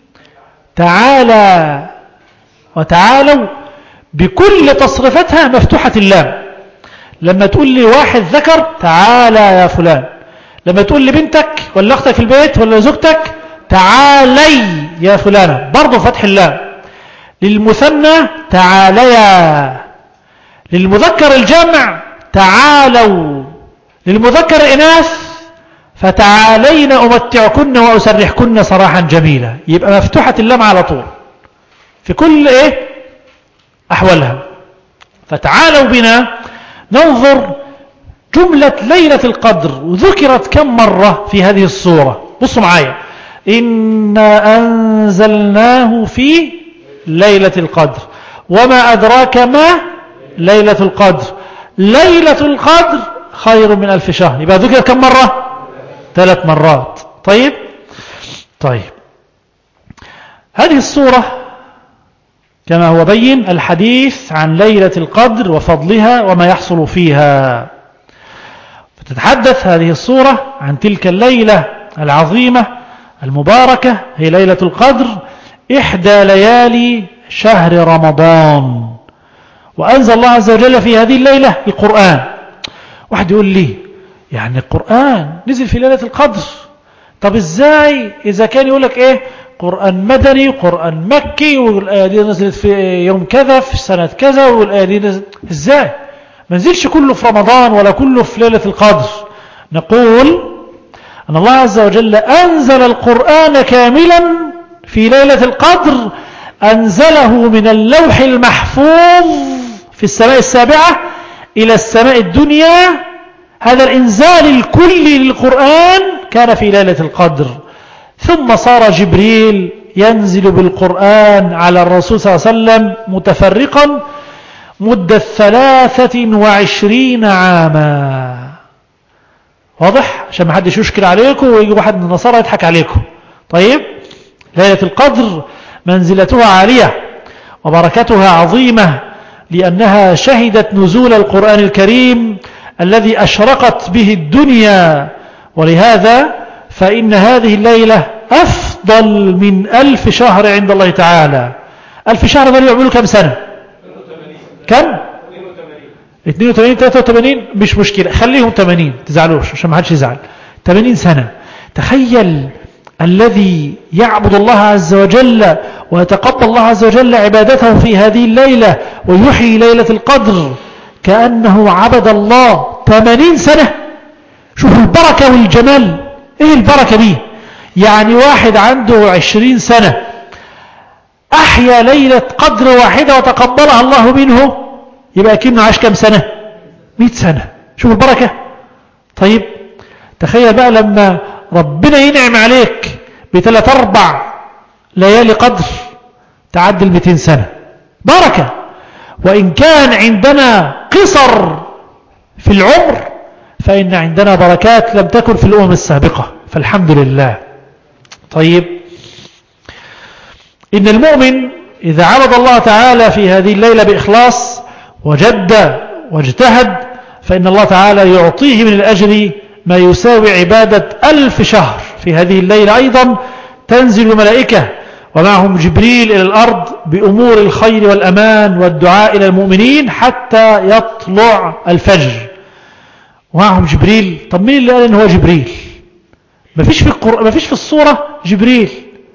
تعالى وتعالوا بكل تصريفاتها مفتوحة اللام. لما تقول لي واحد ذكر تعالى يا فلان، لما تقول لي بنتك ولا اختك في البيت ولا زوجتك تعالي يا فلانة برضو فتح اللام. للمثنى تعاليا، للمذكر الجمع تعالوا، للمذكر الإناث فتعالين أمتعكن وأسرحكن سراحا جميلا. يبقى مفتوحة اللام على طول في كل أحوالها. فتعالوا بنا ننظر جملة ليلة القدر وذكرت كم مرة في هذه السورة. بصوا معايا: إنا أنزلناه في ليلة القدر وما أدراك ما ليلة القدر. ليلة القدر خير من 1000 شهر. يبقى ذكر كم مرة؟ 3 مرات. طيب هذه الصورة كما هو بين الحديث عن ليلة القدر وفضلها وما يحصل فيها. فتتحدث هذه الصورة عن تلك الليلة العظيمة المباركة، هي ليلة القدر، إحدى ليالي شهر رمضان. وأنزل الله عز وجل في هذه الليلة القرآن. واحد يقول لي يعني القرآن نزل في ليلة القدر، طب إزاي إذا كان يقول لك إيه قرآن مدني قرآن مكي والآية دي نزلت في يوم كذا في سنة كذا والآية دي نزلت، إزاي ما نزلش كله في رمضان ولا كله في ليلة القدر؟ نقول أن الله عز وجل أنزل القرآن كاملا في ليلة القدر، أنزله من اللوح المحفوظ في السماء السابعة إلى السماء الدنيا. هذا الإنزال الكلي للقرآن كان في ليلة القدر. ثم صار جبريل ينزل بالقرآن على الرسول صلى الله عليه وسلم متفرقا مدة 23 عاما. واضح؟ عشان ما حدش يشكل عليكم ويجي واحد من النصارى يضحك عليكم. طيب ليلة القدر منزلتها عالية وبركتها عظيمة، لأنها شهدت نزول القرآن الكريم الذي أشرقت به الدنيا. ولهذا فإن هذه الليلة أفضل من 1000 شهر عند الله تعالى. 1000 شهر دول يعملوا كم سنة؟ كم؟ 82 83 مش مشكلة، خليهم 80 تزعلوش عشان ما حدش يزعل. 80 سنة. تخيل الذي يعبد الله عز وجل ويتقبل الله عز وجل عبادته في هذه الليلة ويحيي ليلة القدر كأنه عبد الله 80 سنة. شوفوا البركة والجمال. ايه البركة دي؟ يعني واحد عنده 20 سنة أحيا ليلة قدر واحدة وتقبلها الله منه، يبقى كأنه عاش كم سنة؟ 100 سنة. شوفوا البركة. طيب تخيل بقى لما ربنا ينعم عليك ب3 4 ليالي قدر تعدل 200 سنة بركة. وإن كان عندنا قصر في العمر فإن عندنا بركات لم تكن في الأمم السابقة، فالحمد لله. طيب إن المؤمن إذا عبد الله تعالى في هذه الليلة بإخلاص وجد واجتهد فإن الله تعالى يعطيه من الأجر ما يساوي عبادة 1000 شهر. في هذه الليلة أيضا تنزل ملائكة ومعهم جبريل إلى الأرض بأمور الخير والأمان والدعاء إلى المؤمنين حتى يطلع الفجر. ومعهم جبريل. طب مين اللي قال إن هو جبريل؟ ما فيش في الصورة جبريل.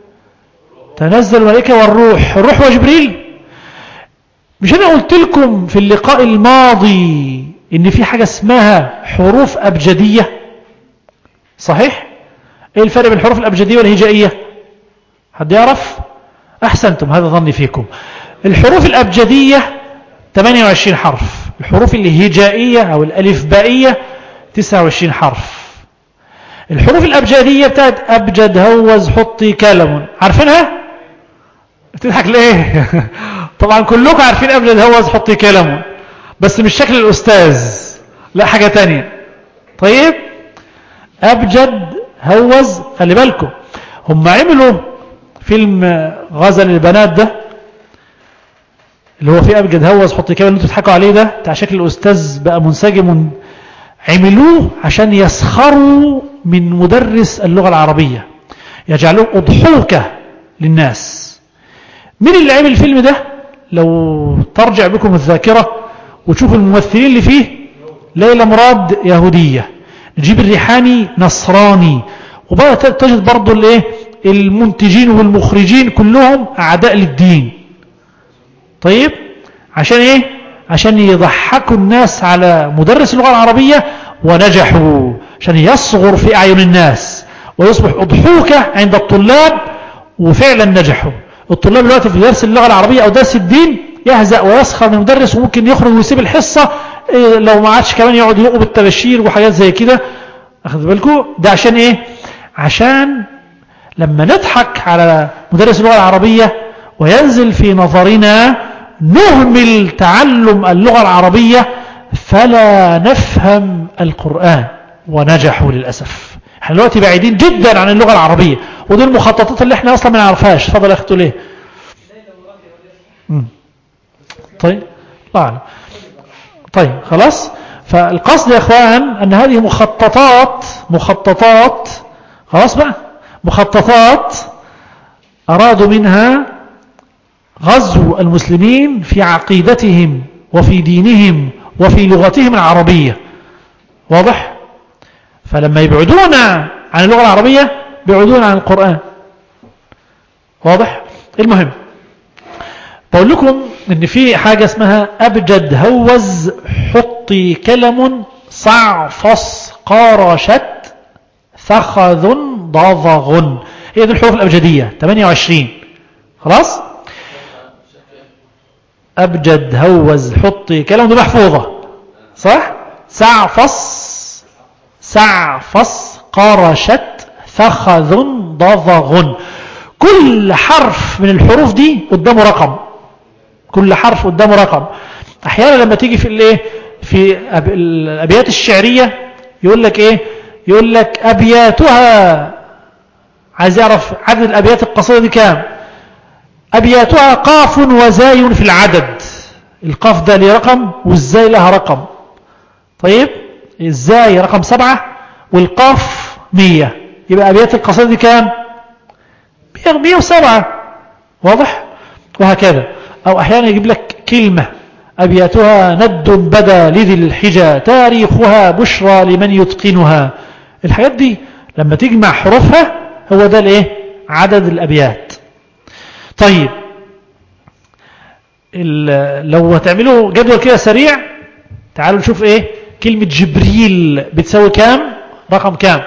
تنزل الملائكة والروح. الروح هو جبريل. مش أنا قلت لكم في اللقاء الماضي إن في حاجة اسمها حروف أبجدية؟ صحيح؟ إيه الفرق بين الحروف الأبجدية والهجائية؟ حد يعرف؟ أحسنتم، هذا ظني فيكم. الحروف الأبجدية 28 حرف، الحروف الهجائية أو الألفبائية 29 حرف. الحروف الأبجدية بتاعت أبجد هوز حطي كلم، عارفينها؟ بتضحك ليه؟ طبعا كلكم عارفين أبجد هوز حطي كلم، بس مش شكل الأستاذ، لا حاجة تانية. طيب أبجد هوز، خلي بالكم هم عملوا فيلم غزل البنات ده اللي هو فيه أبجد هوز حطي كلم اللي انتوا بتضحكوا عليه ده بتاع شكل الأستاذ بقى منسجم، عملوه عشان يسخروا من مدرس اللغة العربية، يجعلوه أضحوكة للناس. مين اللي عمل الفيلم ده؟ لو ترجع بكم الذاكرة وتشوف الممثلين اللي فيه، ليلى مراد يهودية، نجيب الريحاني نصراني، وبقى تجد برضو المنتجين والمخرجين كلهم أعداء للدين. طيب عشان ايه؟ عشان يضحكوا الناس على مدرس اللغة العربية، ونجحوا عشان يصغر في أعين الناس ويصبح أضحوكة عند الطلاب، وفعلا نجحوا. الطلاب دلوقتي في درس اللغة العربية أو درس الدين يهزأ ويسخر من المدرس، وممكن يخرج ويسيب الحصة لو ما عادش كمان يقعد يلقوا بالتبشير وحاجات زي كده. أخذ بالكم ده عشان ايه؟ عشان لما نضحك على مدرس اللغة العربية وينزل في نظرنا نهمل تعلم اللغة العربية فلا نفهم القرآن، ونجحوا للأسف. احنا دلوقتي بعيدين جدا عن اللغة العربية، ودي المخططات اللي احنا اصلا ما نعرفهاش. فضل اختوا ليه؟ طيب الله أعلم. طيب خلاص. فالقصد يا اخوان ان هذه مخططات خلاص بقى، مخططات ارادوا منها غزو المسلمين في عقيدتهم وفي دينهم وفي لغتهم العربية. واضح؟ فلما يبعدون عن اللغة العربية بيبعدون عن القرآن. واضح؟ المهم بقول لكم ان في حاجة اسمها ابجد هوز حطي كلم صعفص قارشت ثخذ ضضغ. هي دي الحروف الابجدية 28. خلاص. ابجد هوز حطي كلم دي محفوظة صح؟ صعفص قارشت ثخذ ضضغ. كل حرف من الحروف دي قدامه رقم، كل حرف قدامه رقم. احيانا لما تيجي في الايه في الابيات الشعريه يقول لك ايه، يقول لك ابياتها، عايز يعرف عدد الابيات القصيده دي كام. ابياتها قاف وزاي في العدد، القاف ده ليه رقم والزاي لها رقم. طيب الزاي رقم 7 والقاف 100، يبقى ابيات القصيده دي كام؟ 107. واضح؟ وهكذا. أو أحيانا يجيب لك كلمة أبياتها ند بدا لذي الحجى تاريخها بشرى لمن يتقنها. الحاجات دي لما تجمع حروفها هو ده الايه؟ عدد الأبيات. طيب لو هتعملوا جدول كده سريع، تعالوا نشوف ايه كلمة جبريل بتساوي كام، رقم كام.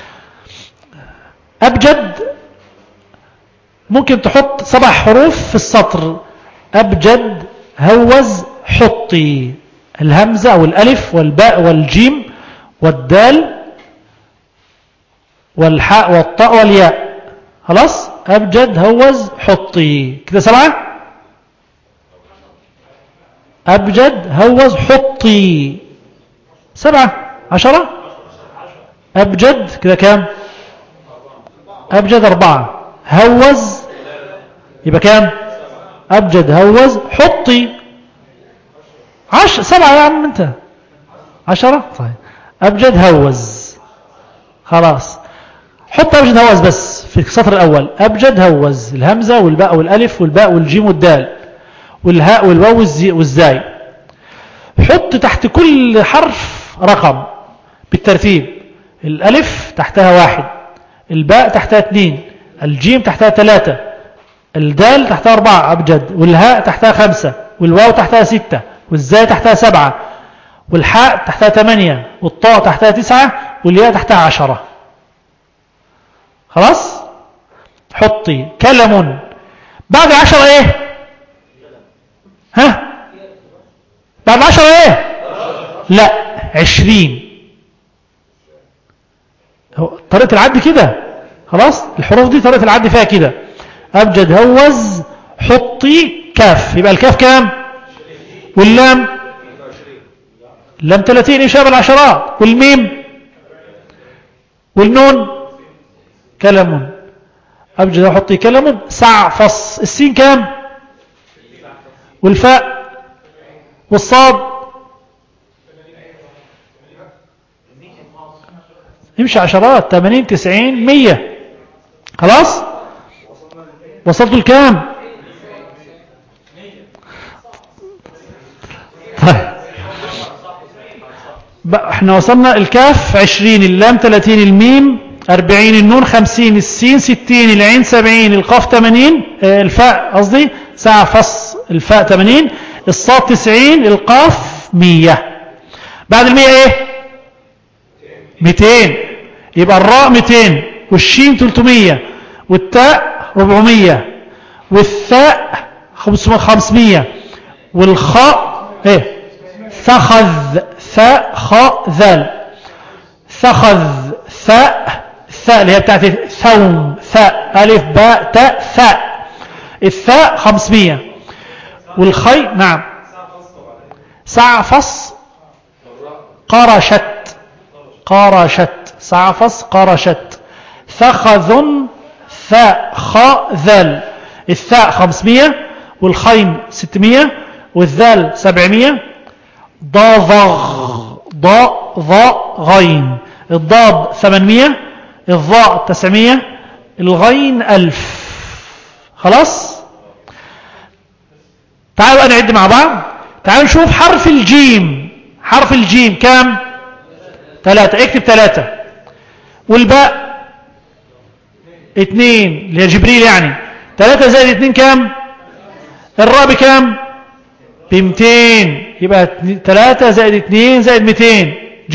أبجد ممكن تحط 7 حروف في السطر. أبجد هوز حطي، الهمزة والألف والباء والجيم والدال والحاء والطاء والياء. خلاص. أبجد هوز حطي كده 7. أبجد هوز حطي 7 10. أبجد كده كام؟ أبجد 4. هوز يبقى كام؟ أبجد هوز حطي 7 يا عم انت 10. طيب أبجد هوز خلاص. حط أبجد هوز بس في السطر الأول. أبجد هوز الهمزة والباء والألف والباء والجيم والدال والهاء والواو والزاي. حط تحت كل حرف رقم بالترتيب. الألف تحتها 1، الباء تحتها 2، الجيم تحتها 3، الدال تحتها 4 أبجد، والهاء تحتها 5، والواو تحتها 6، والزاي تحتها 7، والحاء تحتها 8، والطاء تحتها 9، والياء تحتها 10. خلاص. حطي كلم بعد 10 ايه؟ ها بعد 10 ايه؟ لا 20. طريقة العد كده. خلاص. الحروف دي طريقة العد فيها كده. أبجد هوز حطي كاف، يبقى الكاف كام؟ واللام اللام 30 إشابة العشرات، والميم والنون كلم. أبجد حطي كلم سعفص. السين كام؟ والفاء والصاد يمشي عشرات 80 90 100. خلاص. وصلتوا الكام؟ طيب احنا وصلنا الكاف 20، اللام 30، الميم 40، النون 50، السين 60، العين 70، القاف 80، الفاء قصدي سعفص الفاء 80، الصاد 90، القاف 100. بعد ال100 ايه؟ 200. يبقى الراء 200 والشين 300 والتاء 400 والثاء 500 والخاء ايه؟ ثخذ ثاء خاء ذال ثخذ ثاء الثاء اللي هي بتاعت ثوم ثاء ألف باء تاء ثاء الثاء 500 والخي نعم سعفص قرشت سعفص قرشت ثخذ ثخذل الثاء 500 والخين 600 والذال 700 ضغين الضاد 800 الضاء 900 الغين 1000 خلاص. تعالوا نعد مع بعض. تعالوا نشوف حرف الجيم كام 3 اكتب 3 والباء 2 اللي هي جبريل يعني 3 زائد 2 كام الراء بكام ب200 يبقى 3 زائد 2 زائد 200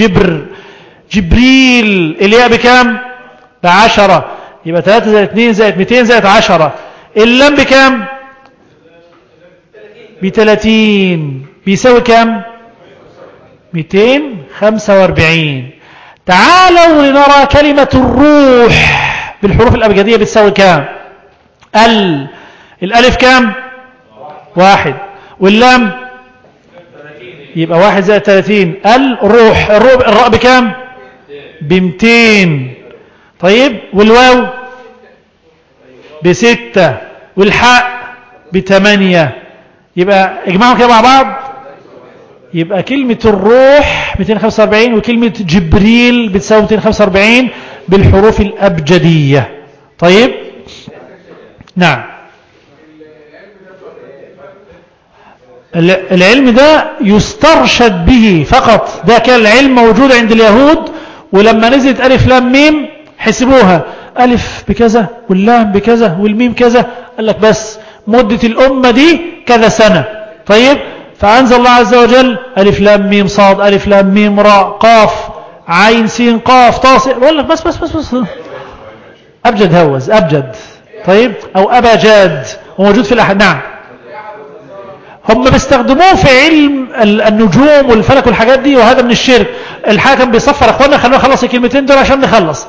جبريل الياء بكام ب10 يبقى 3 زائد 2 زائد 200 زائد 10 اللام بكام ب30 بيساوي كام 245. تعالوا لنرى كلمة الروح بالحروف الأبجدية بتساوي كام الألف كام 1 واللام يبقى 1 زائد 30 الروح الراء بكام ب200 طيب والواو ب6 والحاء ب8 يبقى اجمعهم كده مع بعض يبقى كلمة الروح 245 وكلمة جبريل بتساوي 245 بالحروف الأبجدية. طيب نعم العلم ده يسترشد به فقط ده كان العلم موجود عند اليهود ولما نزلت ألف لام ميم حسبوها ألف بكذا واللام بكذا والميم كذا قال لك بس مدة الأمة دي كذا سنة. طيب فأنزل الله عز وجل ألف لام ميم صاد ألف لام ميم راء قاف عين سين قاف طاس بقول لك بس أبجد هوز أبجد طيب أو أبجاد وموجود في الأحد نعم هم بيستخدموه في علم النجوم والفلك والحاجات دي وهذا من الشرك. الحاكم بيصفر اخوانا خلونا نخلص الكلمتين دول عشان نخلص.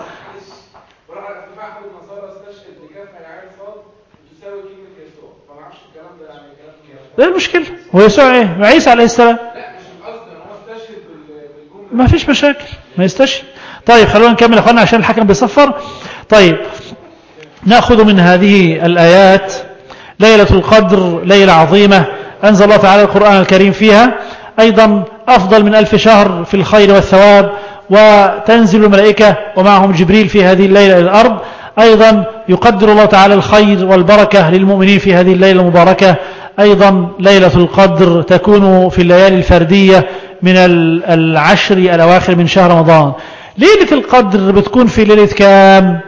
ايه المشكلة هو يسوع ايه عيسى عليه السلام ما فيش مشاكل ما يستشهد. طيب خلونا نكمل اخوانا عشان الحكم بيصفر. طيب نأخذ من هذه الآيات ليلة القدر ليلة عظيمة أنزل الله تعالى القرآن الكريم فيها أيضا أفضل من 1000 شهر في الخير والثواب وتنزل الملائكة ومعهم جبريل في هذه الليلة إلى الأرض. أيضا يقدر الله تعالى الخير والبركة للمؤمنين في هذه الليلة المباركة. أيضا ليلة القدر تكون في الليالي الفردية من 10 الأواخر من شهر رمضان. ليلة القدر بتكون في ليلة كام؟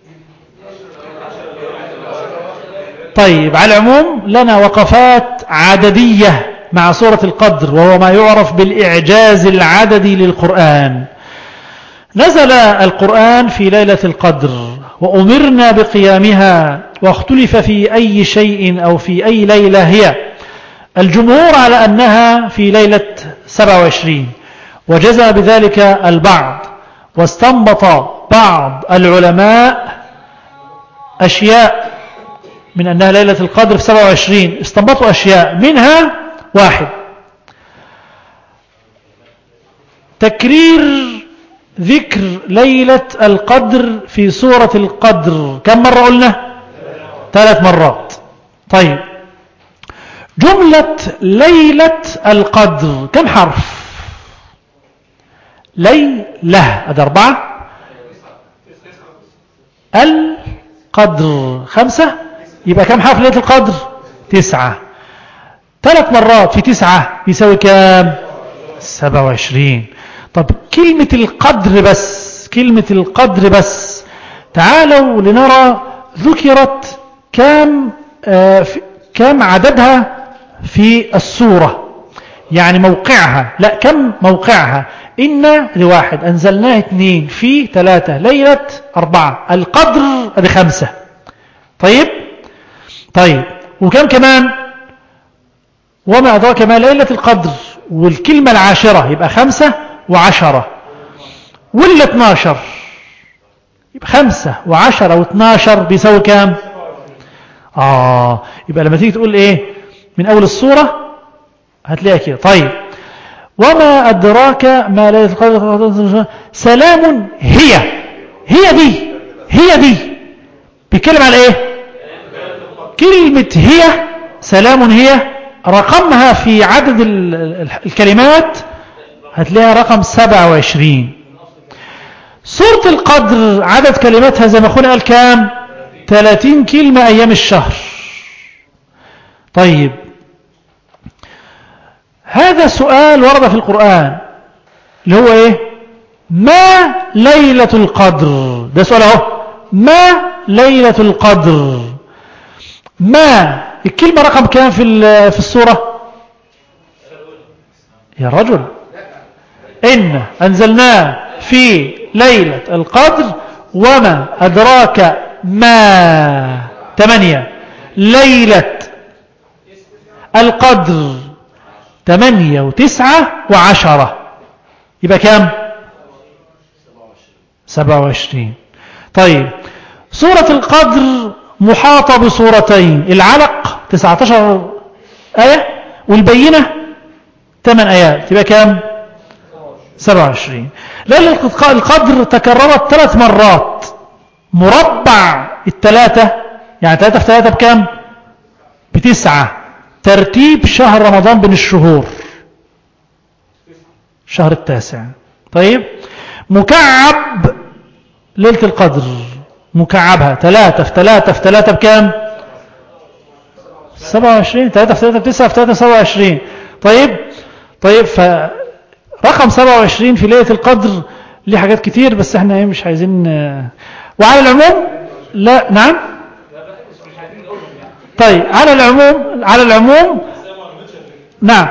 طيب على العموم لنا وقفات عددية مع سورة القدر وهو ما يعرف بالإعجاز العددي للقرآن. نزل القرآن في ليلة القدر وأمرنا بقيامها واختلف في أي شيء أو في أي ليلة هي. الجمهور على أنها في ليلة 27 وجزى بذلك البعض واستنبط بعض العلماء أشياء من أنها ليلة القدر في 27 استنبطوا أشياء منها 1 تكرير ذكر ليلة القدر في سورة القدر كم مرة قلنا 3 مرات. طيب جملة ليلة القدر كم حرف ليلة أدي 4 القدر 5 يبقى كم حرف ليلة القدر 9 3 مرات في 9 يساوي كام 27. طب كلمة القدر بس تعالوا لنرى ذكرت كم عددها في السورة يعني موقعها لا كم موقعها. إن ل1 أنزلناه 2 في 3 ليلة 4 القدر ادي 5. طيب وكم كمان وما أدراك ما ليلة القدر والكلمة 10 يبقى 5 و10 ولا 12 يبقى 5 و10 و12 بيساوي كام يبقى لما تيجي تقول ايه من أول السورة هتلاقيها كده. طيب وما أدراك ما ليلة القدر سلام هي دي بيتكلم على ايه؟ كلمة هي سلام هي رقمها في عدد الكلمات هتلاقيها رقم 27. سورة القدر عدد كلماتها زي ما اخونا قال كام؟ 30 كلمة أيام الشهر. طيب هذا سؤال ورد في القرآن اللي هو ايه؟ ما ليلة القدر؟ ده سؤال اهو، ما ليلة القدر؟ ما الكلمة رقم كام في السورة يا رجل؟ إن أنزلناه في ليلة القدر وما أدراك ما 8. ليلة القدر 8 و9 و10 يبقى كام؟ 27. طيب سورة القدر محاطة بسورتين، العلق 19 آية والبينة 8 آيات يبقى كام؟ 27. ليلة القدر تكررت 3 مرات، مربع الثلاثة يعني 3 في 3 بكام؟ ب9. ترتيب شهر رمضان بين الشهور شهر 9. طيب مكعب ليلة القدر مكعبها 3 في 3 في 3 بكام؟ 27. 3 في 3 ب9 في 3 27. طيب فرقم 27 في ليلة القدر ليه حاجات كتير بس احنا مش عايزين. وعلى العموم لا نعم. طيب على العموم نعم.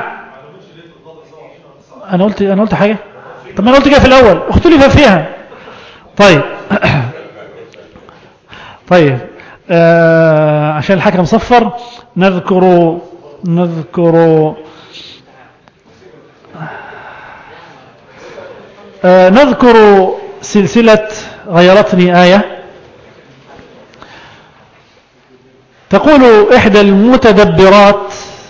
انا قلت حاجة. طب ما انا قلت كده في الاول اختلف فيها. طيب عشان الحكم صفر نذكر سلسلة غيرتني آية. تقول إحدى المتدبرات: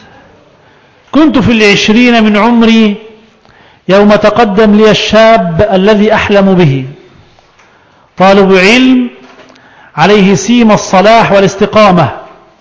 كنت في 20 من عمري يوم تقدم لي الشاب الذي أحلم به، طالب علم عليه سيم الصلاح والاستقامة،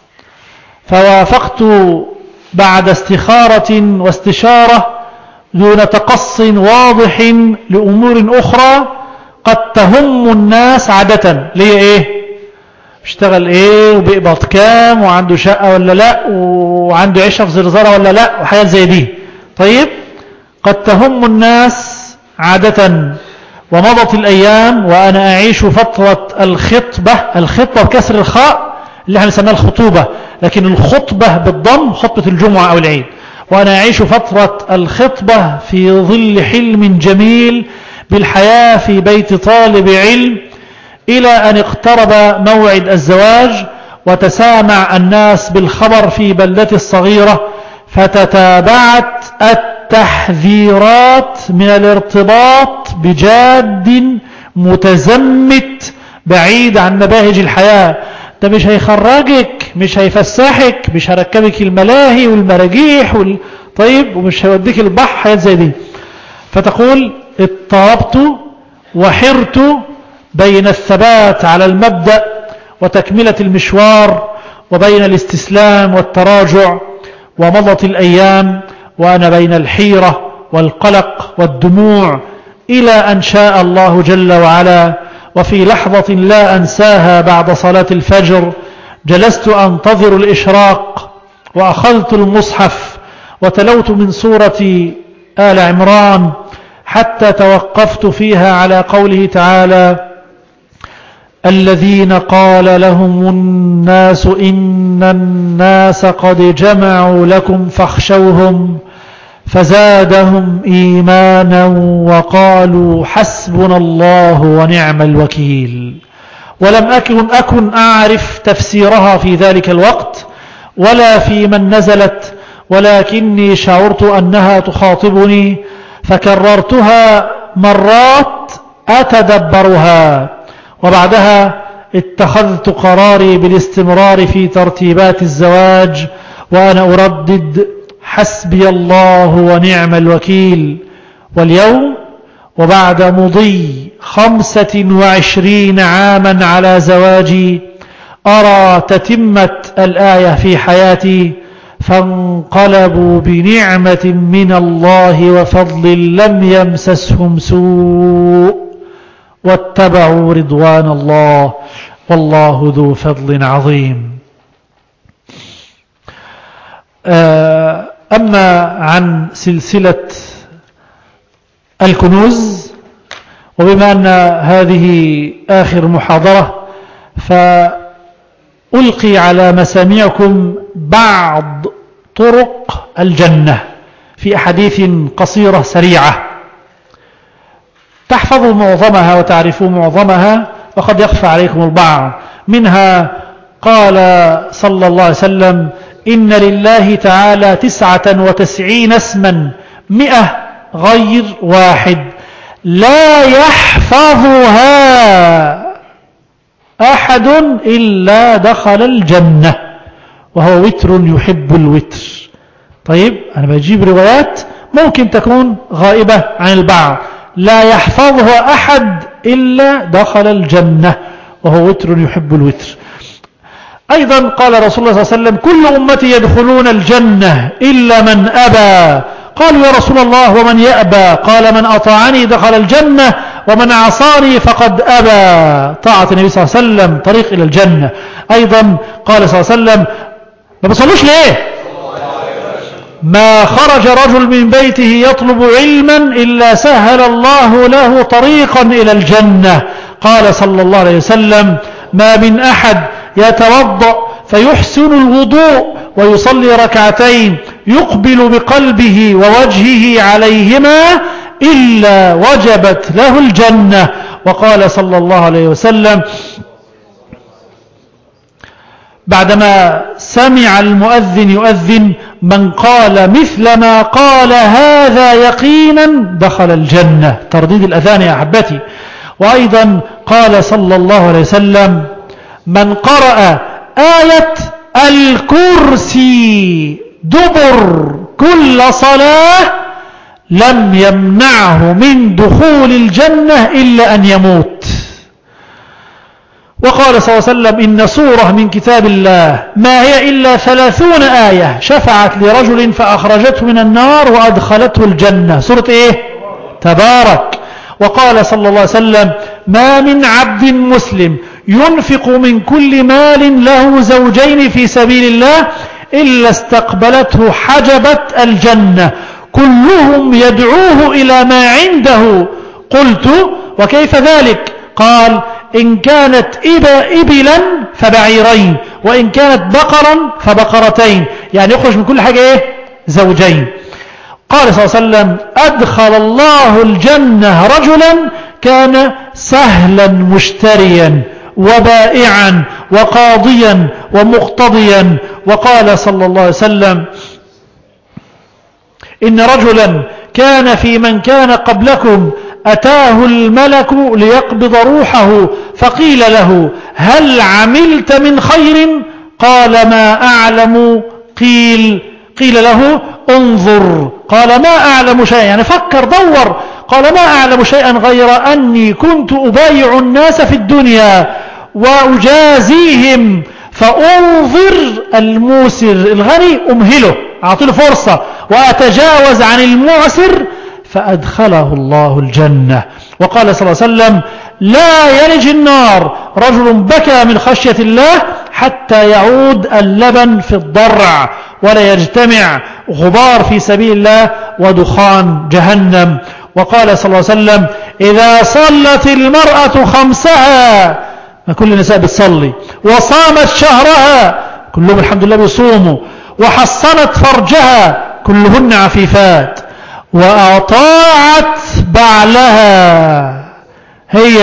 فوافقت بعد استخارة واستشارة دون تقص واضح لأمور أخرى قد تهم الناس عادة. ليه ايه؟ اشتغل ايه وبيقبض كام وعنده شقة ولا لا وعنده عيشة في زرزرة ولا لا وحاجات زي دي. طيب قد تهم الناس عادة. ومضت الأيام وأنا أعيش فترة الخطبة بكسر الخاء اللي احنا نسميها الخطوبة، لكن الخطبة بالضم خطبة الجمعة أو العيد. وأنا أعيش فترة الخطبة في ظل حلم جميل بالحياة في بيت طالب علم، إلى أن اقترب موعد الزواج وتسامع الناس بالخبر في بلدتي الصغيرة، فتتابعت التحذيرات من الارتباط بجاد متزمت بعيد عن مباهج الحياة. ده مش هيخرجك، مش هيفسحك، مش هركبك الملاهي والمراجيح طيب ومش هيوديك البحر، حاجات زي دي. فتقول: اضطربت وحرت بين الثبات على المبدأ وتكملة المشوار وبين الاستسلام والتراجع. ومضت الأيام وأنا بين الحيرة والقلق والدموع، إلى أن شاء الله جل وعلا. وفي لحظة لا أنساها بعد صلاة الفجر جلست أنتظر الإشراق، وأخذت المصحف وتلوت من سورة آل عمران حتى توقفت فيها على قوله تعالى: الذين قال لهم الناس إن الناس قد جمعوا لكم فاخشوهم فزادهم إيمانا وقالوا حسبنا الله ونعم الوكيل. ولم أكن أعرف تفسيرها في ذلك الوقت ولا في من نزلت، ولكني شعرت أنها تخاطبني فكررتها مرات أتدبرها. وبعدها اتخذت قراري بالاستمرار في ترتيبات الزواج وأنا أردد حسبي الله ونعم الوكيل. واليوم وبعد مضي 25 عاما على زواجي أرى تتمة الآية في حياتي: فانقلبوا بنعمة من الله وفضل لم يمسسهم سوء واتبعوا رضوان الله والله ذو فضل عظيم. أما عن سلسلة الكنوز، وبما أن هذه آخر محاضرة فألقي على مسامعكم بعض طرق الجنة في أحاديث قصيرة سريعة تحفظوا معظمها وتعرفوا معظمها، وقد يخفى عليكم البعض منها. قال صلى الله عليه وسلم: إن لله تعالى 99 اسما 100 غير واحد لا يحفظها أحد إلا دخل الجنة، وهو وتر يحب الوتر. طيب أنا بجيب روايات ممكن تكون غائبة عن البعض: لا يحفظها أحد إلا دخل الجنة، وهو وتر يحب الوتر. أيضا قال رسول الله صلى الله عليه وسلم: كل أمتي يدخلون الجنة إلا من أبى. قالوا: يا رسول الله ومن يأبى؟ قال: من أطاعني دخل الجنة ومن عصاني فقد أبى. طاعة النبي صلى الله عليه وسلم طريق إلى الجنة. أيضا قال صلى الله عليه وسلم: ما بصلوش ليه؟ ما خرج رجل من بيته يطلب علما إلا سهل الله له طريقا إلى الجنة. قال صلى الله عليه وسلم: ما من أحد يتوضأ فيحسن الوضوء ويصلي ركعتين يقبل بقلبه ووجهه عليهما إلا وجبت له الجنة. وقال صلى الله عليه وسلم بعدما سمع المؤذن يؤذن: من قال مثل ما قال هذا يقينا دخل الجنة. ترديد الأذان يا أحبتي. وأيضا قال صلى الله عليه وسلم: من قرأ آية الكرسي دبر كل صلاة لم يمنعه من دخول الجنة إلا أن يموت. وقال صلى الله عليه وسلم: إن سورة من كتاب الله ما هي إلا 30 آية شفعت لرجل فأخرجته من النار وأدخلته الجنة. سورة إيه؟ تبارك. وقال صلى الله عليه وسلم: ما من عبد مسلم ينفق من كل مال له زوجين في سبيل الله إلا استقبلته حجبة الجنة كلهم يدعوه إلى ما عنده. قلت: وكيف ذلك؟ قال: إن كانت إبلا فبعيرين، وإن كانت بقرا فبقرتين، يعني يخرج من كل حاجة إيه؟ زوجين. قال صلى الله عليه وسلم: أدخل الله الجنة رجلا كان سهلا مشتريا وبائعا وقاضيا ومقتضيا. وقال صلى الله عليه وسلم: إن رجلا كان في من كان قبلكم أتاه الملك ليقبض روحه فقيل له: هل عملت من خير؟ قال: ما أعلم. قيل له: انظر. قال: ما أعلم شيئا، يعني فكر دور. قال: ما أعلم شيئا غير أني كنت أبايع الناس في الدنيا وأجازيهم فأنظر الموسر الغني أمهله، أعطيه فرصة، وأتجاوز عن المعسر فأدخله الله الجنة. وقال صلى الله عليه وسلم: لا يلج النار رجل بكى من خشية الله حتى يعود اللبن في الضرع، ولا يجتمع غبار في سبيل الله ودخان جهنم. وقال صلى الله عليه وسلم: إذا صلت المرأة خمسها، ما كل النساء بتصلي، وصامت شهرها، كلهم الحمد لله بيصوموا، وحصنت فرجها، كلهن عفيفات، وأطاعت بعلها، هي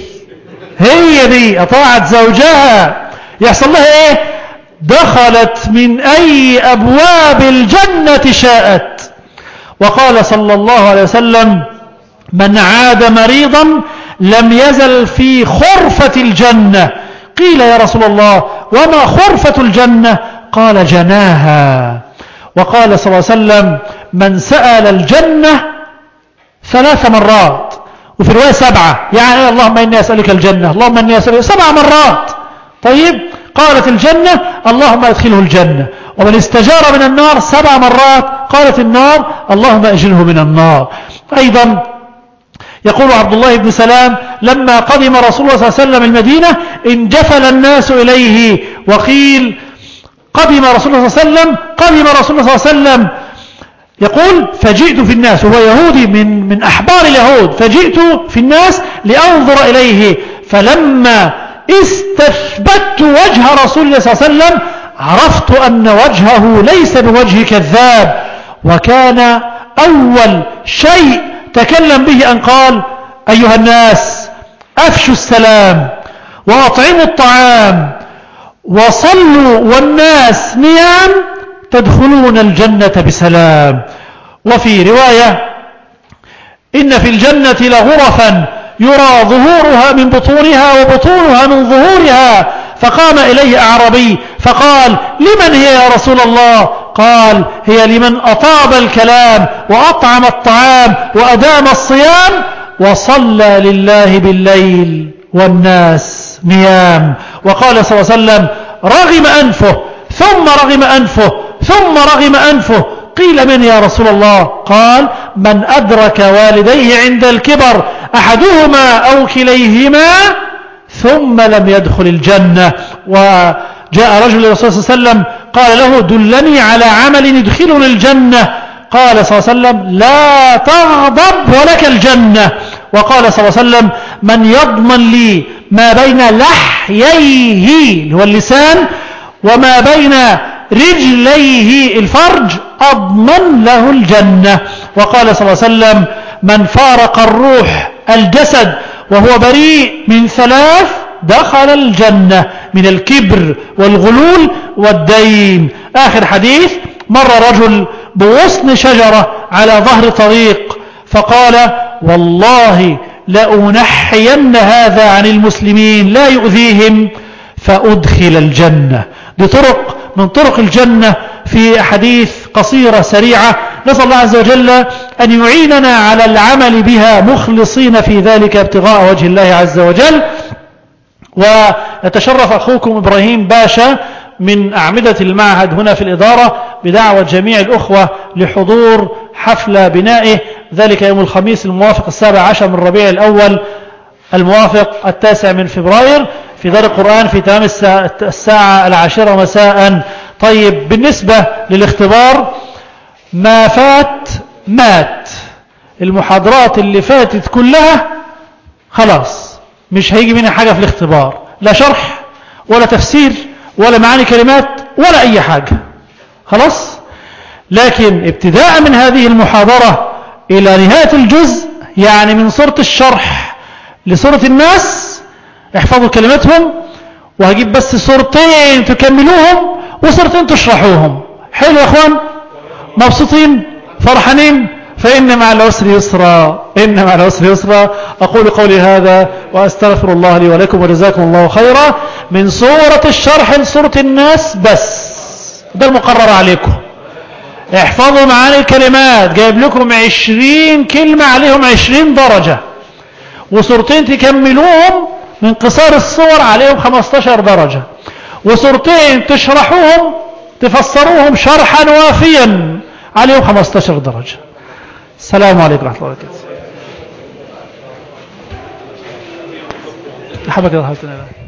دي أطاعت زوجها، يحصل لها إيه؟ دخلت من أي أبواب الجنة شاءت. وقال صلى الله عليه وسلم: من عاد مريضا لم يزل في خرفة الجنة. قيل: يا رسول الله وما خرفة الجنة؟ قال جناها. وقال صلى الله عليه وسلم من سأل الجنة 3 مرات، وفي رواية 7، يعني اللهم إني أسألك الجنة، اللهم إني أسألك 7 مرات. طيب قالت الجنة اللهم أدخله الجنة. ومن استجار من النار 7 مرات قالت النار اللهم أجره من النار. أيضا يقول عبد الله بن سلام لما قدم رسول الله صلى الله عليه وسلم المدينة انجفل الناس إليه، وقيل قدم رسول الله صلى الله عليه وسلم، قدم رسول الله صلى الله عليه وسلم يقول فجئت في الناس، وهو يهودي من أحبار اليهود، فجئت في الناس لأنظر إليه، فلما استثبت وجه رسول الله صلى الله عليه وسلم عرفت أن وجهه ليس بوجه كذاب. وكان أول شيء تكلم به أن قال أيها الناس أفشوا السلام وأطعموا الطعام وصلوا والناس نيام تدخلون الجنة بسلام. وفي رواية إن في الجنة لغرفا يرى ظهورها من بطونها وبطونها من ظهورها، فقام إليه أعربي فقال لمن هي يا رسول الله؟ قال هي لمن أطاب الكلام وأطعم الطعام وأدام الصيام وصلى لله بالليل والناس نيام. وقال صلى الله عليه وسلم رغم أنفه ثم رغم أنفه ثم رغم أنفه. قيل من يا رسول الله؟ قال من أدرك والديه عند الكبر أحدهما أو كليهما ثم لم يدخل الجنة. وجاء رجل للرسول صلى الله عليه وسلم قال له دلني على عمل يدخلني الجنة. قال صلى الله عليه وسلم لا تغضب ولك الجنة. وقال صلى الله عليه وسلم من يضمن لي ما بين لحييه اللي هو اللسان وما بين رجليه الفرج أضمن له الجنة. وقال صلى الله عليه وسلم من فارق الروح الجسد وهو بريء من 3 دخل الجنة من الكبر والغلول والدين. آخر حديث مر رجل بغصن شجرة على ظهر طريق فقال والله لأنحين هذا عن المسلمين لا يؤذيهم فأدخل الجنة. دي طرق من طرق الجنة في أحاديث قصيرة سريعة. نسأل الله عز وجل أن يعيننا على العمل بها مخلصين في ذلك ابتغاء وجه الله عز وجل. ويتشرف أخوكم إبراهيم باشا من أعمدة المعهد هنا في الإدارة بدعوة جميع الأخوة لحضور حفل بنائه، ذلك يوم الخميس الموافق 17 من ربيع الأول الموافق 9 من فبراير في دار القرآن في تمام الساعة 10 مساء. طيب بالنسبة للاختبار ما فات مات، المحاضرات اللي فاتت كلها خلاص مش هيجي منها حاجة في الاختبار، لا شرح ولا تفسير ولا معاني كلمات ولا أي حاجة خلاص. لكن ابتداء من هذه المحاضرة إلى نهاية الجزء يعني من سورة الشرح لسورة الناس احفظوا كلماتهم، وهجيب بس سورتين تكملوهم وسورتين تشرحوهم. حلو يا اخوان؟ مبسوطين فرحانين؟ فإن مع العسر يسرا، إن مع العسر يسرا. أقول قولي هذا وأستغفر الله لي ولكم وجزاكم الله خيرا. من سورة الشرح لسورة الناس بس، ده المقرر عليكم. احفظوا معاني الكلمات، جايب لكم 20 كلمة عليهم 20 درجة، وسورتين تكملوهم من قصار الصور عليهم 15 درجة، وسورتين تشرحوهم تفسروهم شرحا وافيا عليهم 15 درجة. السلام عليكم ورحمة الله وبركاته. حبك الله.